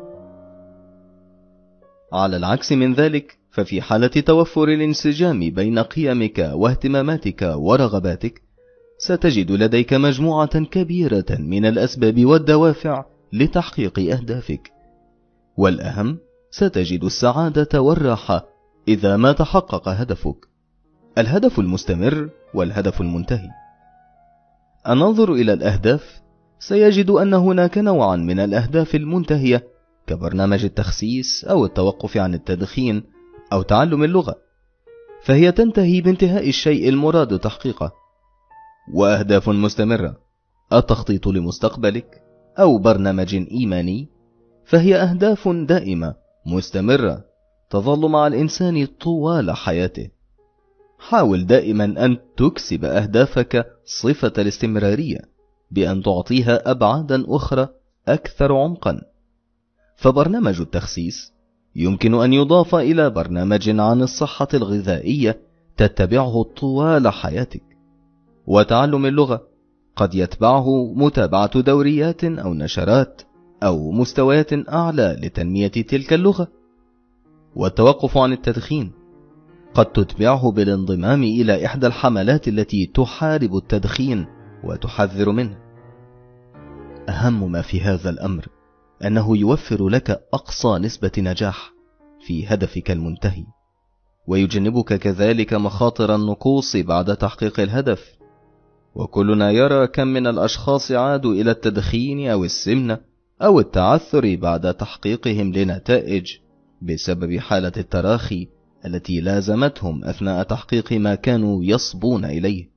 على العكس من ذلك، ففي حالة توفر الانسجام بين قيمك واهتماماتك ورغباتك ستجد لديك مجموعة كبيرة من الأسباب والدوافع لتحقيق أهدافك، والأهم ستجد السعادة والراحة إذا ما تحقق هدفك، الهدف المستمر والهدف المنتهي. النظر إلى الأهداف سيجد أن هناك نوعا من الأهداف المنتهية كبرنامج التخسيس أو التوقف عن التدخين أو تعلم اللغة، فهي تنتهي بانتهاء الشيء المراد تحقيقه. وأهداف مستمرة، التخطيط لمستقبلك أو برنامج إيماني، فهي أهداف دائمة مستمرة تظل مع الإنسان طوال حياته. حاول دائما أن تكسب أهدافك صفة الاستمرارية بأن تعطيها أبعادا أخرى أكثر عمقا. فبرنامج التخسيس يمكن أن يضاف إلى برنامج عن الصحة الغذائية تتبعه طوال حياتك، وتعلم اللغة قد يتبعه متابعة دوريات أو نشرات أو مستويات أعلى لتنمية تلك اللغة، والتوقف عن التدخين قد تتبعه بالانضمام إلى إحدى الحملات التي تحارب التدخين وتحذر منه. أهم ما في هذا الأمر أنه يوفر لك أقصى نسبة نجاح في هدفك المنتهي، ويجنبك كذلك مخاطر النقوص بعد تحقيق الهدف. وكلنا يرى كم من الأشخاص عادوا إلى التدخين أو السمنة أو التعثر بعد تحقيقهم لنتائج بسبب حالة التراخي التي لازمتهم أثناء تحقيق ما كانوا يصبون إليه.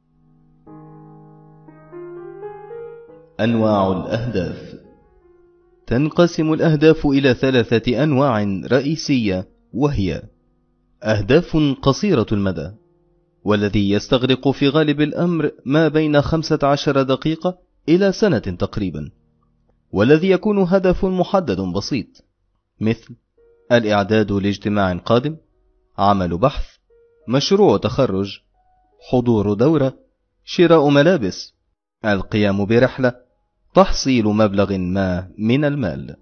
أنواع الأهداف. تنقسم الأهداف إلى ثلاثة أنواع رئيسية، وهي أهداف قصيرة المدى، والذي يستغرق في غالب الأمر ما بين خمسة عشر دقيقة إلى سنة تقريبا، والذي يكون هدف محدد بسيط، مثل الإعداد لاجتماع قادم، عمل بحث، مشروع تخرج، حضور دورة، شراء ملابس، القيام برحلة، تحصيل مبلغ ما من المال.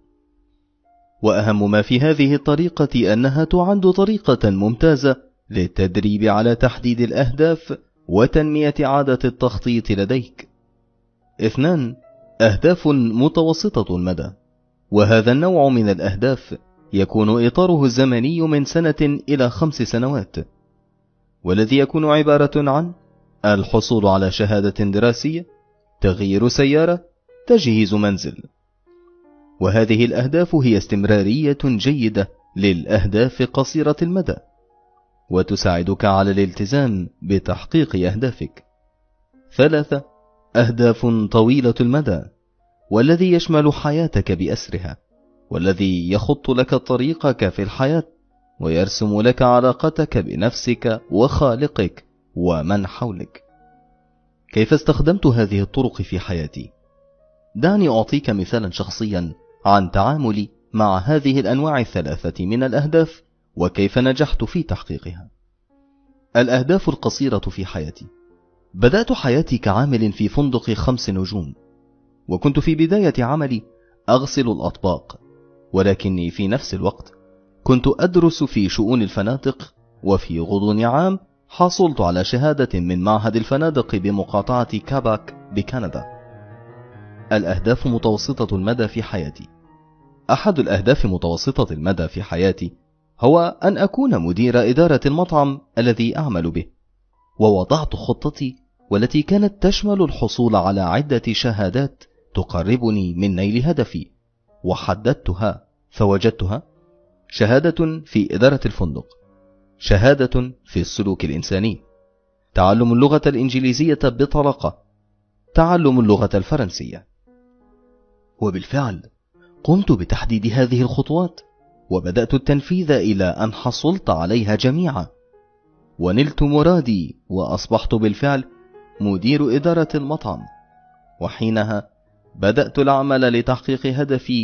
وأهم ما في هذه الطريقة أنها تعد طريقة ممتازة للتدريب على تحديد الأهداف وتنمية عادة التخطيط لديك. اثنان، أهداف متوسطة المدى، وهذا النوع من الأهداف يكون إطاره الزمني من سنة إلى خمس سنوات، والذي يكون عبارة عن الحصول على شهادة دراسية، تغيير سيارة، تجهيز منزل. وهذه الأهداف هي استمرارية جيدة للأهداف قصيرة المدى، وتساعدك على الالتزام بتحقيق أهدافك. ثلاثة، أهداف طويلة المدى، والذي يشمل حياتك بأسرها، والذي يخط لك طريقك في الحياة ويرسم لك علاقتك بنفسك وخالقك ومن حولك. كيف استخدمت هذه الطرق في حياتي؟ دعني أعطيك مثالا شخصيا عن تعاملي مع هذه الأنواع الثلاثة من الأهداف وكيف نجحت في تحقيقها. الأهداف القصيرة في حياتي. بدأت حياتي كعامل في فندق خمس نجوم، وكنت في بداية عملي أغسل الأطباق، ولكني في نفس الوقت كنت أدرس في شؤون الفنادق، وفي غضون عام حصلت على شهادة من معهد الفنادق بمقاطعة كاباك بكندا. الأهداف متوسطة المدى في حياتي. أحد الأهداف متوسطة المدى في حياتي هو أن أكون مدير إدارة المطعم الذي أعمل به، ووضعت خطتي والتي كانت تشمل الحصول على عدة شهادات تقربني من نيل هدفي، وحددتها فوجدتها: شهادة في إدارة الفندق، شهادة في السلوك الإنساني، تعلم اللغة الإنجليزية بطلاقة، تعلم اللغة الفرنسية. وبالفعل قمت بتحديد هذه الخطوات وبدأت التنفيذ إلى أن حصلت عليها جميعا، ونلت مرادي وأصبحت بالفعل مدير إدارة المطعم. وحينها بدأت العمل لتحقيق هدفي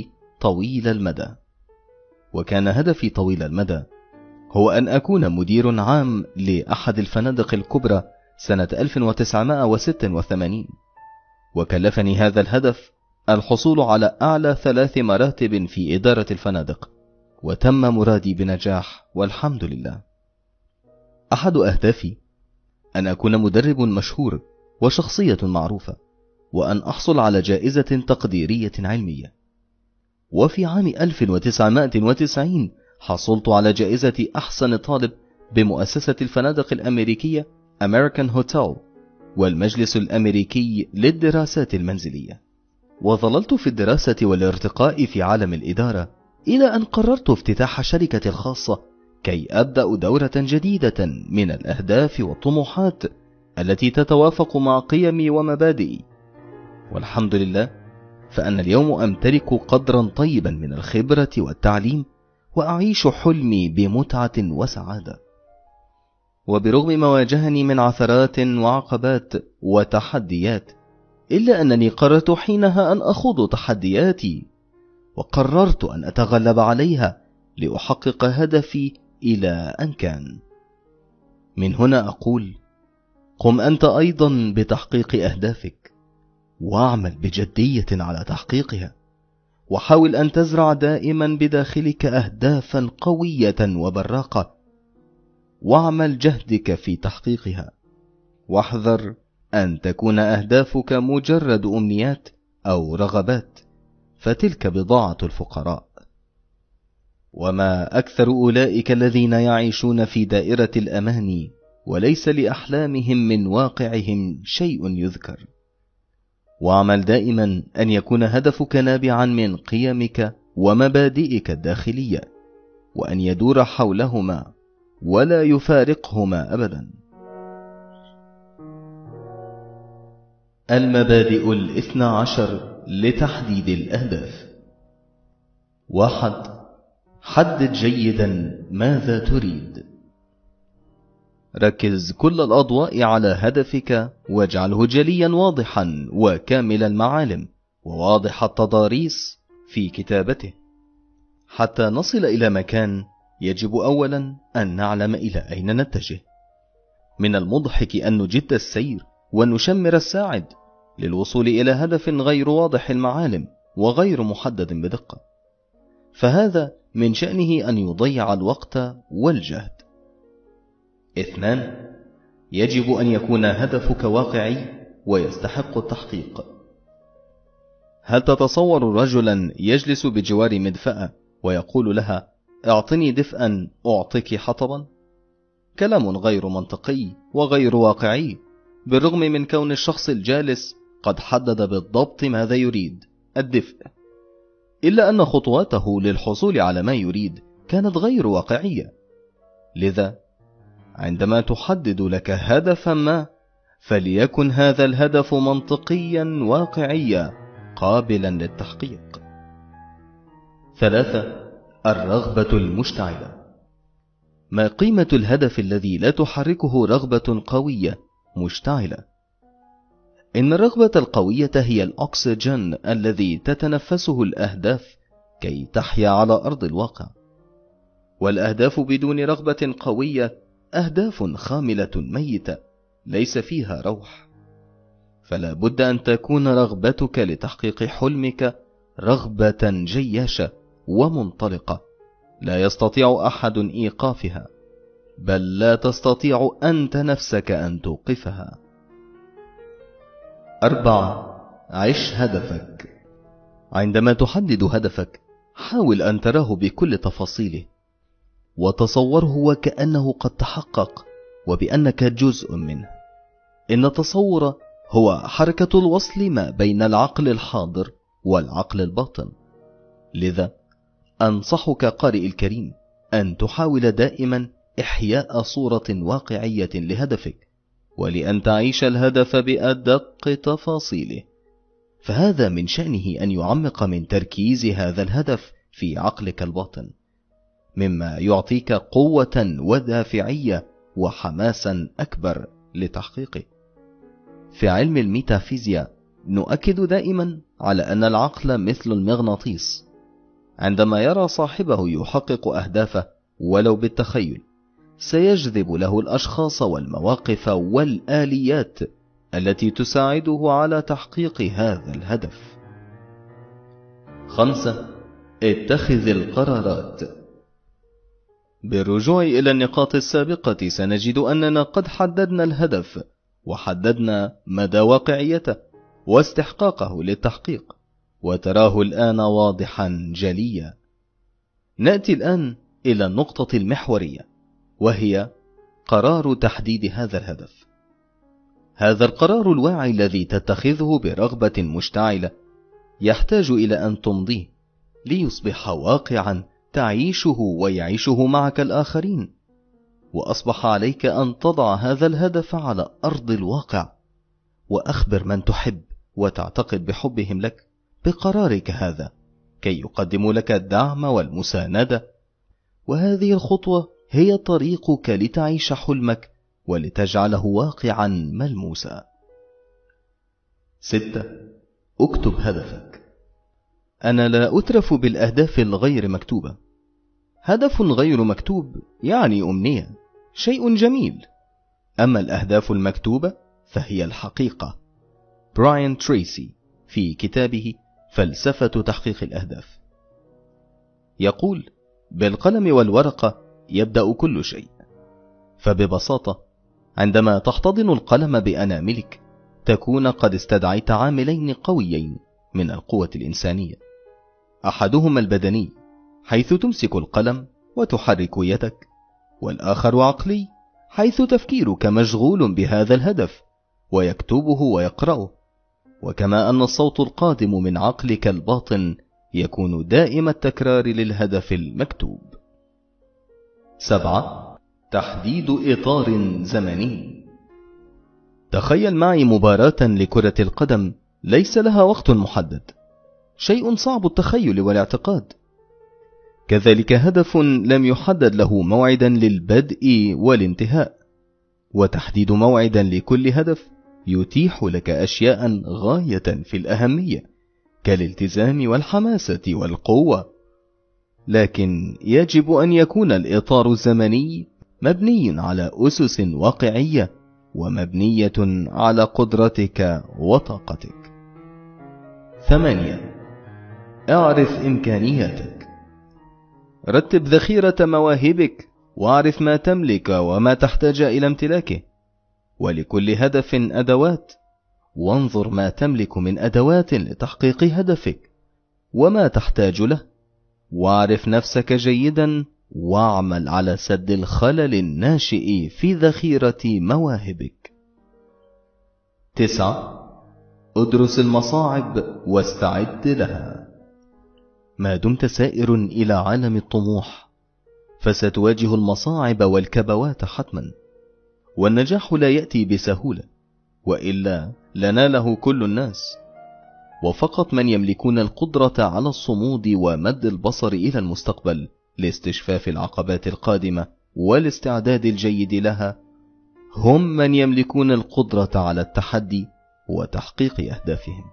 طويل المدى. وكان هدفي طويل المدى هو أن أكون مدير عام لأحد الفنادق الكبرى سنة ألف وتسعمائة وستة وثمانين، وكلفني هذا الهدف الحصول على أعلى ثلاث مراتب في إدارة الفنادق، وتم مرادي بنجاح والحمد لله. أحد أهدافي أن أكون مدرب مشهور وشخصية معروفة، وأن أحصل على جائزة تقديرية علمية. وفي عام ألف وتسعمائة وتسعين حصلت على جائزة أحسن طالب بمؤسسة الفنادق الأمريكية American Hotel والمجلس الأمريكي للدراسات المنزلية. وظللت في الدراسة والارتقاء في عالم الإدارة إلى أن قررت افتتاح شركتي الخاصة كي أبدأ دورة جديدة من الأهداف والطموحات التي تتوافق مع قيمي ومبادئي. والحمد لله، فأنا اليوم أمتلك قدرا طيبا من الخبرة والتعليم، وأعيش حلمي بمتعة وسعادة. وبرغم ما واجهني من عثرات وعقبات وتحديات، إلا أنني قررت حينها أن أخوض تحدياتي، وقررت أن أتغلب عليها لأحقق هدفي إلى أن كان. من هنا أقول: قم أنت أيضا بتحقيق أهدافك، واعمل بجدية على تحقيقها، وحاول أن تزرع دائما بداخلك أهدافا قوية وبراقة، واعمل جهدك في تحقيقها، واحذر أن تكون أهدافك مجرد أمنيات أو رغبات، فتلك بضاعة الفقراء. وما أكثر أولئك الذين يعيشون في دائرة الأماني وليس لأحلامهم من واقعهم شيء يذكر. واعمل دائما أن يكون هدفك نابعا من قيمك ومبادئك الداخلية، وأن يدور حولهما ولا يفارقهما أبدا. المبادئ الاثنى عشر لتحديد الأهداف. واحد. حدد جيدا ماذا تريد. ركز كل الأضواء على هدفك، واجعله جليا واضحا وكامل المعالم وواضح التضاريس في كتابته. حتى نصل إلى مكان يجب أولا أن نعلم إلى أين نتجه. من المضحك أن نجد السير ونشمر الساعد للوصول إلى هدف غير واضح المعالم وغير محدد بدقة، فهذا من شأنه أن يضيع الوقت والجهد. اثنان. يجب أن يكون هدفك واقعي ويستحق التحقيق. هل تتصور رجلا يجلس بجوار مدفأة ويقول لها: اعطني دفئا أعطيك حطبا؟ كلام غير منطقي وغير واقعي، بالرغم من كون الشخص الجالس قد حدد بالضبط ماذا يريد، الدفء، إلا أن خطواته للحصول على ما يريد كانت غير واقعية. لذا عندما تحدد لك هدفا ما، فليكن هذا الهدف منطقيا واقعيا قابلا للتحقيق. ثلاثة. الرغبة المشتعلة. ما قيمة الهدف الذي لا تحركه رغبة قوية مشتعلة؟ إن الرغبة القوية هي الأكسجين الذي تتنفسه الأهداف كي تحيا على أرض الواقع، والأهداف بدون رغبة قوية أهداف خاملة ميتة ليس فيها روح. فلا بد أن تكون رغبتك لتحقيق حلمك رغبة جياشة ومنطلقة لا يستطيع أحد إيقافها، بل لا تستطيع أنت نفسك أن توقفها. أربعة. عش هدفك. عندما تحدد هدفك حاول أن تراه بكل تفاصيله، وتصوره وكأنه قد تحقق وبأنك جزء منه. إن التصور هو حركة الوصل ما بين العقل الحاضر والعقل الباطن. لذا أنصحك قارئ الكريم أن تحاول دائما إحياء صورة واقعية لهدفك، ولأن تعيش الهدف بأدق تفاصيله، فهذا من شأنه أن يعمق من تركيز هذا الهدف في عقلك الباطن، مما يعطيك قوة ودافعية وحماسا أكبر لتحقيقه. في علم الميتافيزياء نؤكد دائما على أن العقل مثل المغناطيس، عندما يرى صاحبه يحقق أهدافه ولو بالتخيل، سيجذب له الأشخاص والمواقف والآليات التي تساعده على تحقيق هذا الهدف. خمسة. اتخذ القرارات. بالرجوع إلى النقاط السابقة سنجد أننا قد حددنا الهدف وحددنا مدى واقعيته واستحقاقه للتحقيق، وتراه الآن واضحا جليا. نأتي الآن إلى النقطة المحورية، وهي قرار تحديد هذا الهدف. هذا القرار الواعي الذي تتخذه برغبة مشتعلة يحتاج إلى أن تمضيه ليصبح واقعا تعيشه ويعيشه معك الآخرين، وأصبح عليك أن تضع هذا الهدف على أرض الواقع، وأخبر من تحب وتعتقد بحبهم لك بقرارك هذا كي يقدموا لك الدعم والمساندة. وهذه الخطوة هي طريقك لتعيش حلمك ولتجعله واقعا ملموسا. ستة. اكتب هدفك. أنا لا أترف بالأهداف الغير مكتوبة. هدف غير مكتوب يعني أمنية، شيء جميل. أما الأهداف المكتوبة فهي الحقيقة. براين تريسي في كتابه فلسفة تحقيق الأهداف يقول: بالقلم والورقة يبدأ كل شيء. فببساطة عندما تحتضن القلم بأناملك تكون قد استدعيت عاملين قويين من القوة الإنسانية، أحدهما البدني حيث تمسك القلم وتحرك يدك، والآخر عقلي حيث تفكيرك مشغول بهذا الهدف ويكتبه ويقرأه، وكما أن الصوت القادم من عقلك الباطن يكون دائم التكرار للهدف المكتوب. سبعة. تحديد إطار زمني. تخيل معي مباراة لكرة القدم ليس لها وقت محدد، شيء صعب التخيل والاعتقاد. كذلك هدف لم يحدد له موعدا للبدء والانتهاء، وتحديد موعدا لكل هدف يتيح لك أشياء غاية في الأهمية كالالتزام والحماسة والقوة، لكن يجب أن يكون الإطار الزمني مبني على أسس واقعية ومبنية على قدرتك وطاقتك. ثمانية. اعرف إمكانياتك. رتب ذخيرة مواهبك واعرف ما تملك وما تحتاج إلى امتلاكه، ولكل هدف أدوات، وانظر ما تملك من أدوات لتحقيق هدفك وما تحتاج له، واعرف نفسك جيدا واعمل على سد الخلل الناشئ في ذخيرة مواهبك. تسعة. ادرس المصاعب واستعد لها. ما دمت سائر إلى عالم الطموح فستواجه المصاعب والكبوات حتما، والنجاح لا يأتي بسهولة، وإلا لناله كل الناس، وفقط من يملكون القدرة على الصمود ومد البصر إلى المستقبل لاستشفاف العقبات القادمة والاستعداد الجيد لها هم من يملكون القدرة على التحدي وتحقيق أهدافهم.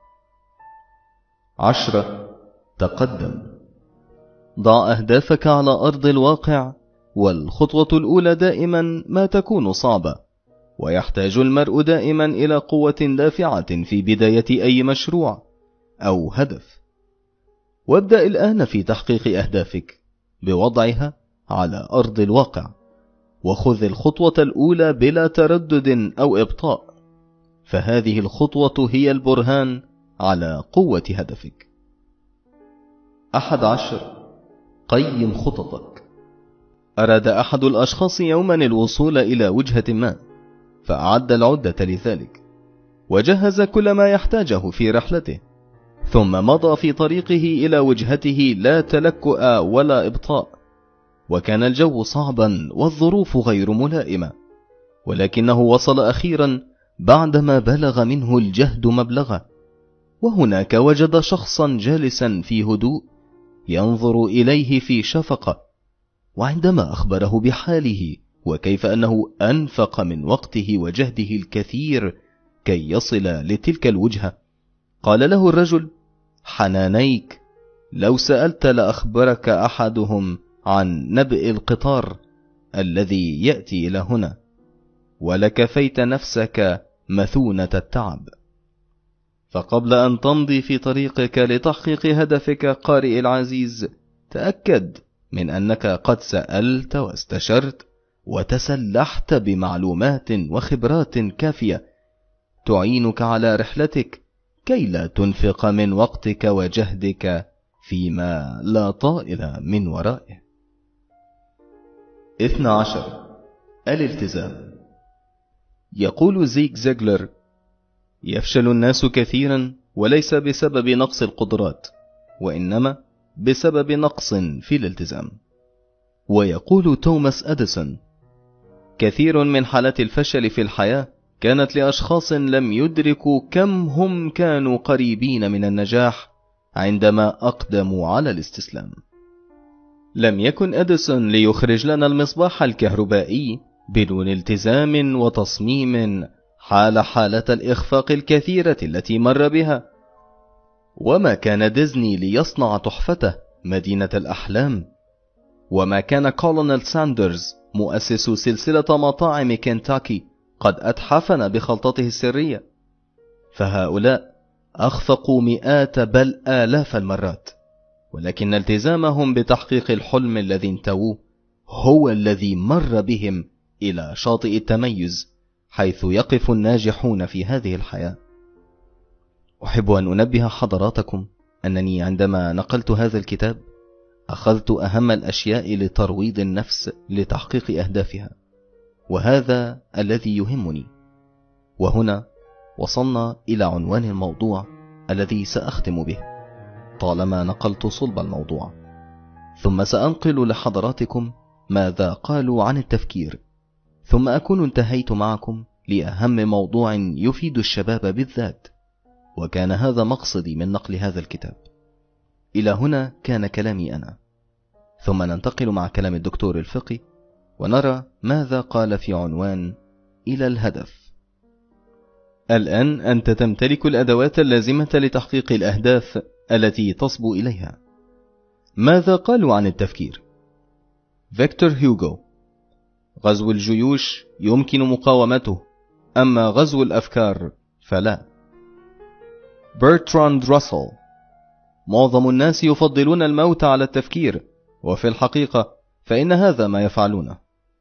عشرة. تقدم. ضع أهدافك على أرض الواقع، والخطوة الأولى دائما ما تكون صعبة، ويحتاج المرء دائما إلى قوة دافعة في بداية أي مشروع أو هدف. وابدأ الآن في تحقيق أهدافك بوضعها على أرض الواقع، وخذ الخطوة الأولى بلا تردد أو إبطاء، فهذه الخطوة هي البرهان على قوة هدفك. أحد عشر. قيم خططك. أراد أحد الأشخاص يوما الوصول إلى وجهة ما، فأعد العدة لذلك وجهز كل ما يحتاجه في رحلته، ثم مضى في طريقه إلى وجهته لا تلكؤ ولا إبطاء، وكان الجو صعبا والظروف غير ملائمة، ولكنه وصل أخيرا بعدما بلغ منه الجهد مبلغه، وهناك وجد شخصا جالسا في هدوء ينظر إليه في شفقة، وعندما أخبره بحاله وكيف أنه أنفق من وقته وجهده الكثير كي يصل لتلك الوجهة، قال له الرجل: حنانيك، لو سألت لأخبرك أحدهم عن نبأ القطار الذي يأتي إلى هنا، ولكفيت نفسك مثونة التعب. فقبل أن تمضي في طريقك لتحقيق هدفك قارئ العزيز، تأكد من أنك قد سألت واستشرت وتسلحت بمعلومات وخبرات كافية تعينك على رحلتك، كي لا تنفق من وقتك وجهدك فيما لا طائل من ورائه. اثنى عشر. الالتزام. يقول زيغ زيغلر: يفشل الناس كثيرا وليس بسبب نقص القدرات، وإنما بسبب نقص في الالتزام. ويقول توماس أديسون: كثير من حالات الفشل في الحياة كانت لأشخاص لم يدركوا كم هم كانوا قريبين من النجاح عندما أقدموا على الاستسلام. لم يكن أديسون ليخرج لنا المصباح الكهربائي بدون التزام وتصميم حال حالة الإخفاق الكثيرة التي مر بها. وما كان ديزني ليصنع تحفته مدينة الأحلام، وما كان كولونيل ساندرز مؤسس سلسلة مطاعم كنتاكي قد أتحفنا بخلطته السرية، فهؤلاء أخفقوا مئات بل آلاف المرات، ولكن التزامهم بتحقيق الحلم الذي انتووه هو الذي مر بهم إلى شاطئ التميز، حيث يقف الناجحون في هذه الحياة. أحب أن أنبه حضراتكم أنني عندما نقلت هذا الكتاب أخذت أهم الأشياء لترويض النفس لتحقيق أهدافها، وهذا الذي يهمني. وهنا وصلنا إلى عنوان الموضوع الذي سأختم به طالما نقلت صلب الموضوع، ثم سأنقل لحضراتكم ماذا قالوا عن التفكير، ثم أكون انتهيت معكم لأهم موضوع يفيد الشباب بالذات، وكان هذا مقصدي من نقل هذا الكتاب. إلى هنا كان كلامي أنا، ثم ننتقل مع كلام الدكتور الفقي ونرى ماذا قال في عنوان إلى الهدف. الآن أنت تمتلك الأدوات اللازمة لتحقيق الأهداف التي تصبو إليها. ماذا قالوا عن التفكير؟ فيكتور هيوغو: غزو الجيوش يمكن مقاومته، أما غزو الأفكار فلا. برتراند راسل: معظم الناس يفضلون الموت على التفكير، وفي الحقيقة فإن هذا ما يفعلونه.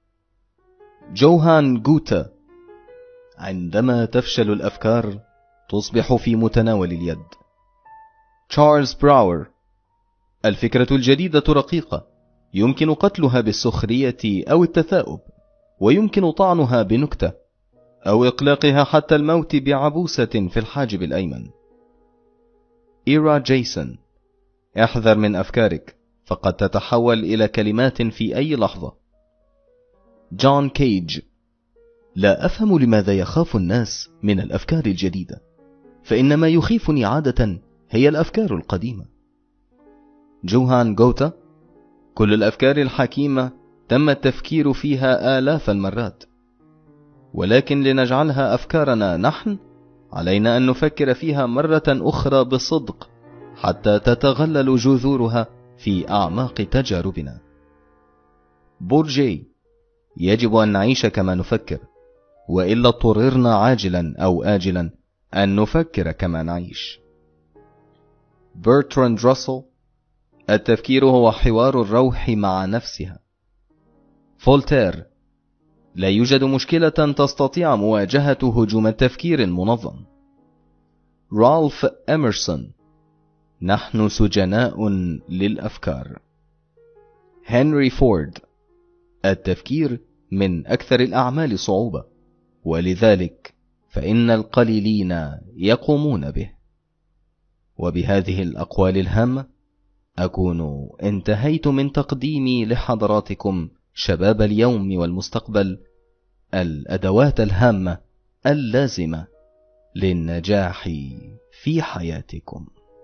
جوهان جوتا: عندما تفشل الأفكار تصبح في متناول اليد. تشارلز براور: الفكرة الجديدة رقيقة، يمكن قتلها بالسخرية أو التثاؤب، ويمكن طعنها بنكتة أو إقلاقها حتى الموت بعبوسة في الحاجب الأيمن. إيرا جيسون: احذر من أفكارك، فقد تتحول إلى كلمات في أي لحظة. جون كيج: لا أفهم لماذا يخاف الناس من الأفكار الجديدة، فإن ما يخيفني عادة هي الأفكار القديمة. جوهان جوتا: كل الأفكار الحكيمة تم التفكير فيها آلاف المرات، ولكن لنجعلها أفكارنا نحن علينا أن نفكر فيها مرة أخرى بصدق حتى تتغلل جذورها في أعماق تجاربنا. بورجي: يجب أن نعيش كما نفكر، وإلا اضطررنا عاجلا أو آجلا أن نفكر كما نعيش. برتراند راسل: التفكير هو حوار الروح مع نفسها. فولتير: لا يوجد مشكلة تستطيع مواجهة هجوم التفكير المنظم. رالف إميرسون: نحن سجناء للأفكار. هنري فورد: التفكير من أكثر الأعمال صعوبة، ولذلك فإن القليلين يقومون به. وبهذه الأقوال الهامة أكون انتهيت من تقديمي لحضراتكم شباب اليوم والمستقبل الأدوات الهامة اللازمة للنجاح في حياتكم.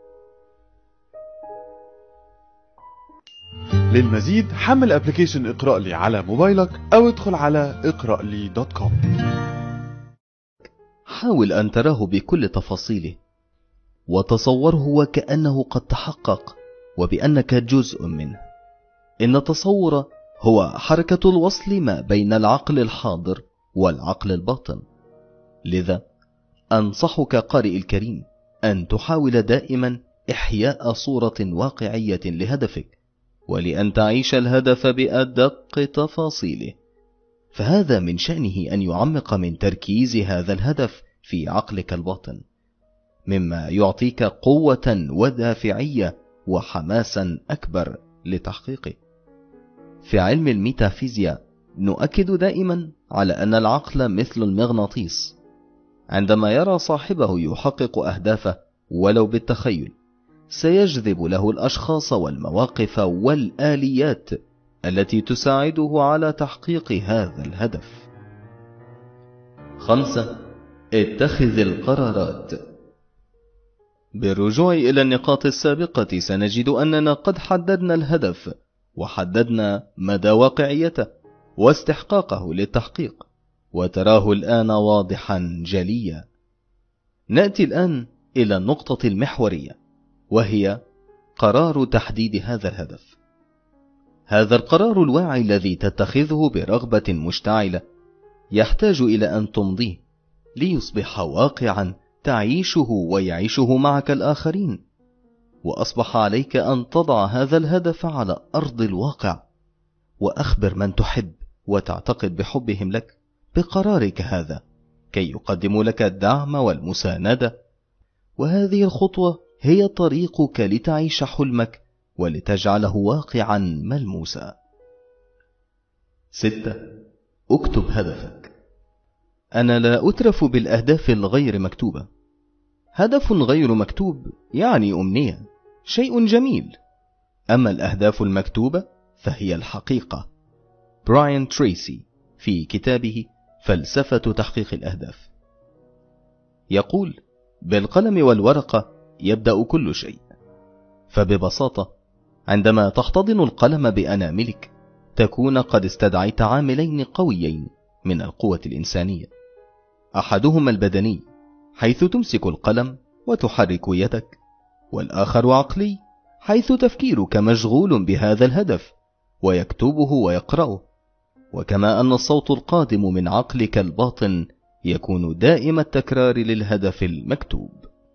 للمزيد حمل ابلكيشن اقرأ لي على موبايلك أو ادخل على اقرأ لي دوت كوم. حاول أن تراه بكل تفاصيله، وتصوره وكأنه قد تحقق وبأنك جزء منه. إن التصور هو حركة الوصل ما بين العقل الحاضر والعقل الباطن. لذا أنصحك قارئ الكريم أن تحاول دائما إحياء صورة واقعية لهدفك، ولأن تعيش الهدف بأدق تفاصيله، فهذا من شأنه أن يعمق من تركيز هذا الهدف في عقلك الباطن، مما يعطيك قوة ودافعية وحماسا أكبر لتحقيقه. في علم الميتافيزياء نؤكد دائما على أن العقل مثل المغناطيس، عندما يرى صاحبه يحقق أهدافه ولو بالتخيل سيجذب له الأشخاص والمواقف والآليات التي تساعده على تحقيق هذا الهدف. خمسة. اتخذ القرارات. بالرجوع إلى النقاط السابقة سنجد أننا قد حددنا الهدف وحددنا مدى واقعيته واستحقاقه للتحقيق، وتراه الآن واضحا جليا. نأتي الآن إلى النقطة المحورية، وهي قرار تحديد هذا الهدف. هذا القرار الواعي الذي تتخذه برغبة مشتعلة يحتاج إلى أن تمضيه ليصبح واقعا تعيشه ويعيشه معك الآخرين، وأصبح عليك أن تضع هذا الهدف على أرض الواقع، وأخبر من تحب وتعتقد بحبهم لك بقرارك هذا كي يقدموا لك الدعم والمساندة. وهذه الخطوة هي طريقك لتعيش حلمك ولتجعله واقعا ملموسا. ستة. اكتب هدفك. أنا لا أترف بالأهداف الغير مكتوبة. هدف غير مكتوب يعني أمنية، شيء جميل. أما الأهداف المكتوبة فهي الحقيقة. براين تريسي في كتابه فلسفة تحقيق الأهداف يقول: بالقلم والورقة يبدأ كل شيء. فببساطة عندما تحتضن القلم بأناملك تكون قد استدعيت عاملين قويين من القوة الإنسانية، أحدهما البدني حيث تمسك القلم وتحرك يدك، والآخر عقلي حيث تفكيرك مشغول بهذا الهدف ويكتبه ويقرأه، وكما أن الصوت القادم من عقلك الباطن يكون دائم التكرار للهدف المكتوب.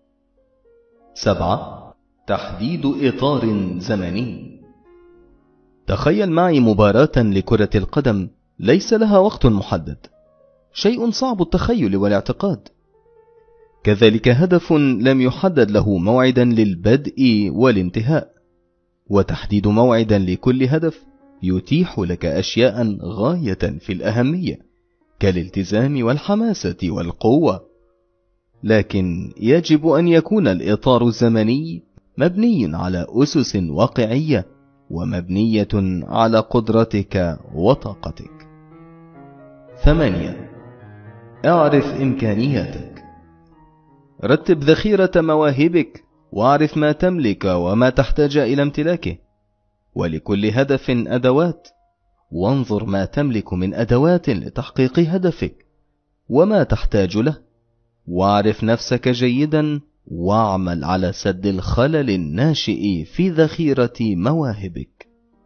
سبعة. تحديد إطار زمني. تخيل معي مباراة لكرة القدم ليس لها وقت محدد، شيء صعب التخيل والاعتقاد. كذلك هدف لم يحدد له موعدا للبدء والانتهاء، وتحديد موعدا لكل هدف يتيح لك أشياء غاية في الأهمية كالالتزام والحماسة والقوة، لكن يجب أن يكون الإطار الزمني مبني على أسس واقعية ومبنية على قدرتك وطاقتك. ثمانية. اعرف إمكانياتك. رتب ذخيرة مواهبك واعرف ما تملك وما تحتاج إلى امتلاكه، ولكل هدف أدوات، وانظر ما تملك من أدوات لتحقيق هدفك وما تحتاج له، واعرف نفسك جيدا واعمل على سد الخلل الناشئ في ذخيرة مواهبك.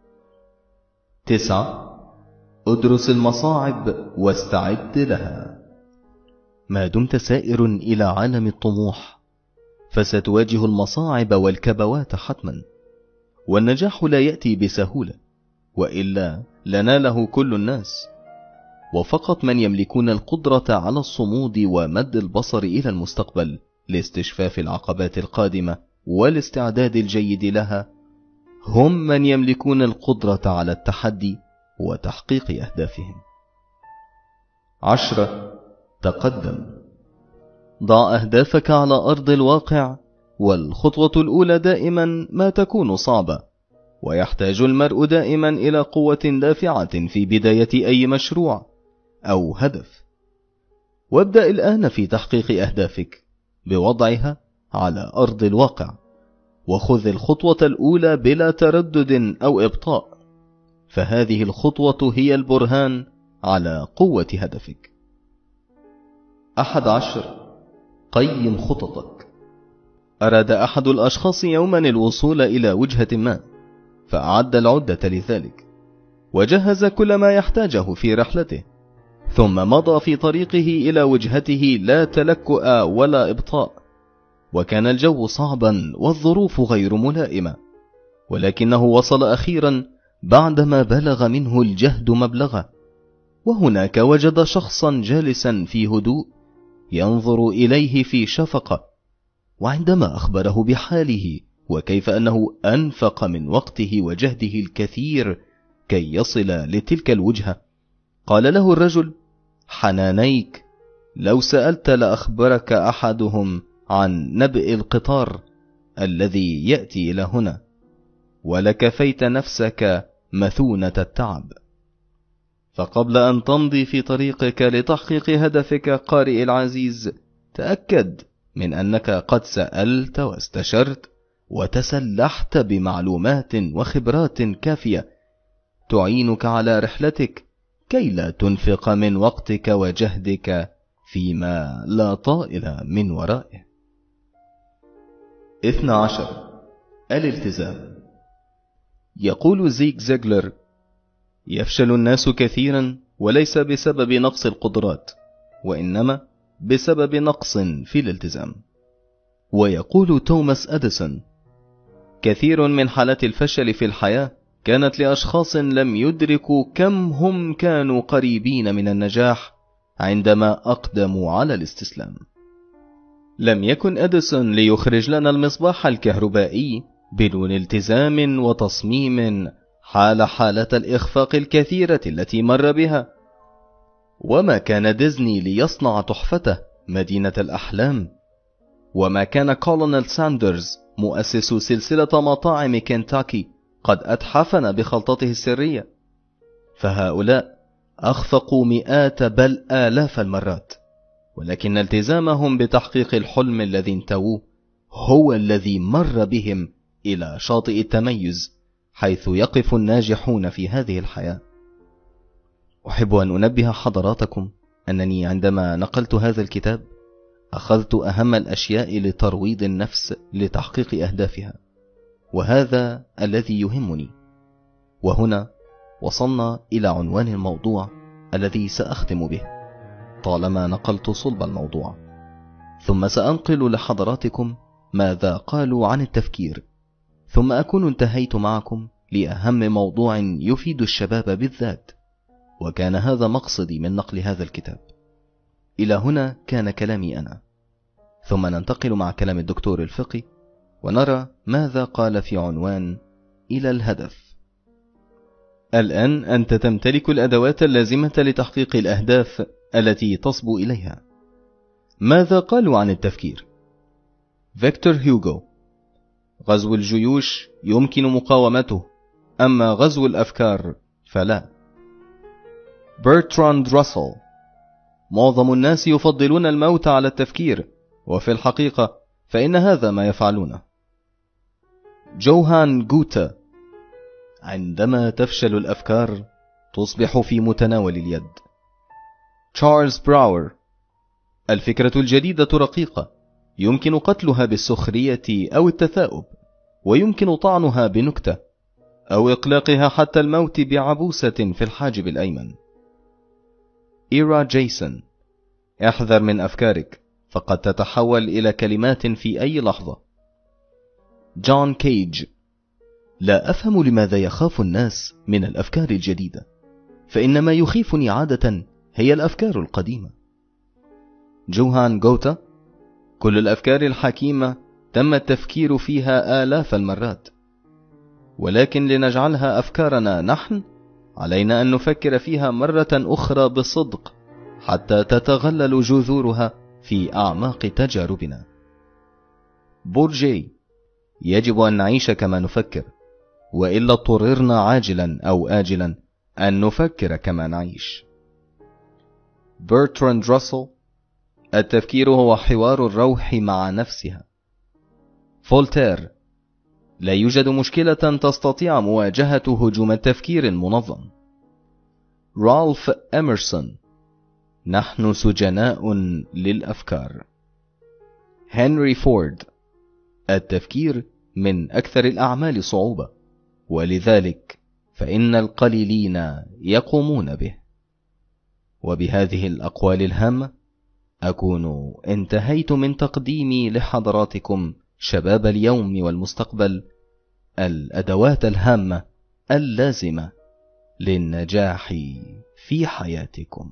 تسعة. ادرس المصاعب واستعد لها. ما دمت سائر إلى عالم الطموح فستواجه المصاعب والكبوات حتما، والنجاح لا يأتي بسهولة، وإلا لناله كل الناس، وفقط من يملكون القدرة على الصمود ومد البصر إلى المستقبل لاستشفاف العقبات القادمة والاستعداد الجيد لها هم من يملكون القدرة على التحدي وتحقيق أهدافهم. عشرة. تقدم. ضع أهدافك على أرض الواقع، والخطوة الأولى دائما ما تكون صعبة، ويحتاج المرء دائما إلى قوة دافعة في بداية أي مشروع أو هدف. وابدأ الآن في تحقيق أهدافك بوضعها على أرض الواقع، وخذ الخطوة الأولى بلا تردد أو إبطاء، فهذه الخطوة هي البرهان على قوة هدفك. أحد عشر. قيم خططك. أراد أحد الأشخاص يوما الوصول إلى وجهة ما، فأعد العدة لذلك وجهز كل ما يحتاجه في رحلته، ثم مضى في طريقه إلى وجهته لا تلكؤ ولا إبطاء. وكان الجو صعبا والظروف غير ملائمة، ولكنه وصل أخيرا بعدما بلغ منه الجهد مبلغه. وهناك وجد شخصا جالسا في هدوء ينظر إليه في شفقة، وعندما أخبره بحاله وكيف أنه أنفق من وقته وجهده الكثير كي يصل لتلك الوجهة، قال له الرجل: حنانيك، لو سألت لأخبرك أحدهم عن نبئ القطار الذي يأتي إلى هنا، ولكفيت نفسك مثونة التعب. فقبل أن تمضي في طريقك لتحقيق هدفك قارئ العزيز، تأكد من أنك قد سألت واستشرت وتسلحت بمعلومات وخبرات كافية تعينك على رحلتك، كي لا تنفق من وقتك وجهدك فيما لا طائل من ورائه. اثنى عشر. الالتزام. يقول زيغ زيغلر: يفشل الناس كثيرا وليس بسبب نقص القدرات، وإنما بسبب نقص في الالتزام. ويقول توماس أديسون: كثير من حالات الفشل في الحياة كانت لأشخاص لم يدركوا كم هم كانوا قريبين من النجاح عندما أقدموا على الاستسلام. لم يكن أديسون ليخرج لنا المصباح الكهربائي بدون التزام وتصميم حال حالة الإخفاق الكثيرة التي مر بها. وما كان ديزني ليصنع تحفته مدينة الأحلام، وما كان كولونيل ساندرز مؤسس سلسلة مطاعم كنتاكي قد أتحفنا بخلطته السرية، فهؤلاء أخفقوا مئات بل آلاف المرات، ولكن التزامهم بتحقيق الحلم الذي انتووه هو الذي مر بهم إلى شاطئ التميز، حيث يقف الناجحون في هذه الحياة. أحب أن أنبه حضراتكم أنني عندما نقلت هذا الكتاب أخذت أهم الأشياء لترويض النفس لتحقيق أهدافها، وهذا الذي يهمني. وهنا وصلنا إلى عنوان الموضوع الذي سأختم به طالما نقلت صلب الموضوع، ثم سأنقل لحضراتكم ماذا قالوا عن التفكير، ثم أكون انتهيت معكم لأهم موضوع يفيد الشباب بالذات، وكان هذا مقصدي من نقل هذا الكتاب. إلى هنا كان كلامي أنا، ثم ننتقل مع كلام الدكتور الفقي ونرى ماذا قال في عنوان إلى الهدف. الآن أنت تمتلك الأدوات اللازمة لتحقيق الأهداف التي تصبو إليها. ماذا قالوا عن التفكير؟ فيكتور هيوغو: غزو الجيوش يمكن مقاومته، أما غزو الأفكار فلا. برتراند راسل: معظم الناس يفضلون الموت على التفكير، وفي الحقيقة فإن هذا ما يفعلونه. جوهان جوتا: عندما تفشل الأفكار تصبح في متناول اليد. تشارلز براور: الفكرة الجديدة رقيقة، يمكن قتلها بالسخرية أو التثاؤب، ويمكن طعنها بنكتة أو إقلاقها حتى الموت بعبوسة في الحاجب الأيمن. إيرا جيسون: احذر من أفكارك، فقد تتحول إلى كلمات في أي لحظة. جون كيج: لا أفهم لماذا يخاف الناس من الأفكار الجديدة، فإن ما يخيفني عادة هي الأفكار القديمة. جوهان جوتا: كل الأفكار الحكيمة تم التفكير فيها آلاف المرات، ولكن لنجعلها أفكارنا نحن علينا أن نفكر فيها مرة أخرى بصدق حتى تتغلل جذورها في أعماق تجاربنا. بورجي: يجب أن نعيش كما نفكر، وإلا اضطررنا عاجلا أو آجلا أن نفكر كما نعيش. برتراند راسل: التفكير هو حوار الروح مع نفسها. فولتير: لا يوجد مشكلة تستطيع مواجهة هجوم التفكير المنظم. رالف إميرسون: نحن سجناء للأفكار. هنري فورد: التفكير من أكثر الأعمال صعوبة، ولذلك فإن القليلين يقومون به. وبهذه الأقوال الهامة أكون انتهيت من تقديمي لحضراتكم شباب اليوم والمستقبل الأدوات الهامة اللازمة للنجاح في حياتكم.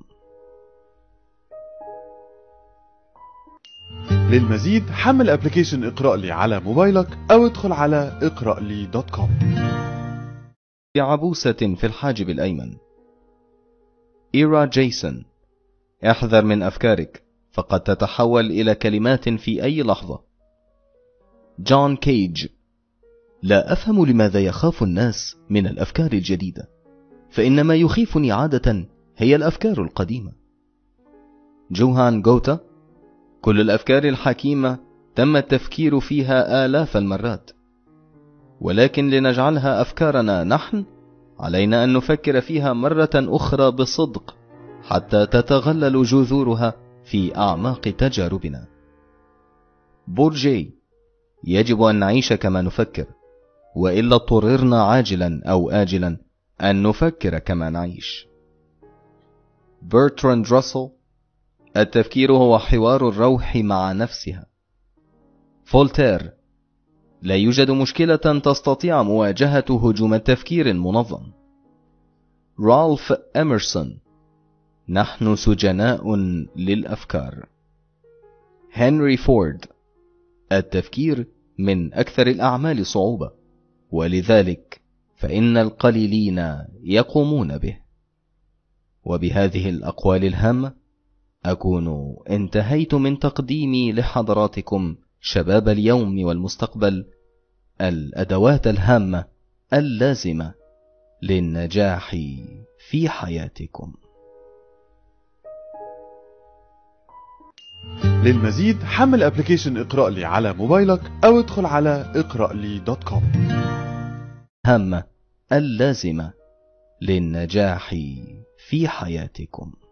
للمزيد حمل ابلكيشن اقرأ لي على موبايلك أو ادخل على اقرأ لي دوت كوم. بعبوسة في الحاجب الأيمن. إيرا جيسون: احذر من أفكارك فقد تتحول إلى كلمات في أي لحظة. جون كيج: لا أفهم لماذا يخاف الناس من الأفكار الجديدة، فإن ما يخيفني عادة هي الأفكار القديمة. جوهان غوتا: كل الأفكار الحكيمة تم التفكير فيها آلاف المرات، ولكن لنجعلها أفكارنا نحن علينا أن نفكر فيها مرة أخرى بصدق حتى تتغلل جذورها في أعماق تجاربنا. بورجي: يجب أن نعيش كما نفكر، وإلا اضطررنا عاجلا أو آجلا أن نفكر كما نعيش. برتراند راسل: التفكير هو حوار الروح مع نفسها. فولتير: لا يوجد مشكلة تستطيع مواجهة هجوم تفكير منظم. رالف إميرسون: نحن سجناء للأفكار. هنري فورد: التفكير من أكثر الأعمال صعوبة، ولذلك فإن القليلين يقومون به. وبهذه الأقوال الهامة أكون انتهيت من تقديمي لحضراتكم شباب اليوم والمستقبل الأدوات الهامة اللازمة للنجاح في حياتكم. للمزيد حمل ابلكيشن اقرأ لي على موبايلك أو ادخل على اقرأ لي دوت كوم. هامة اللازمة للنجاح في حياتكم.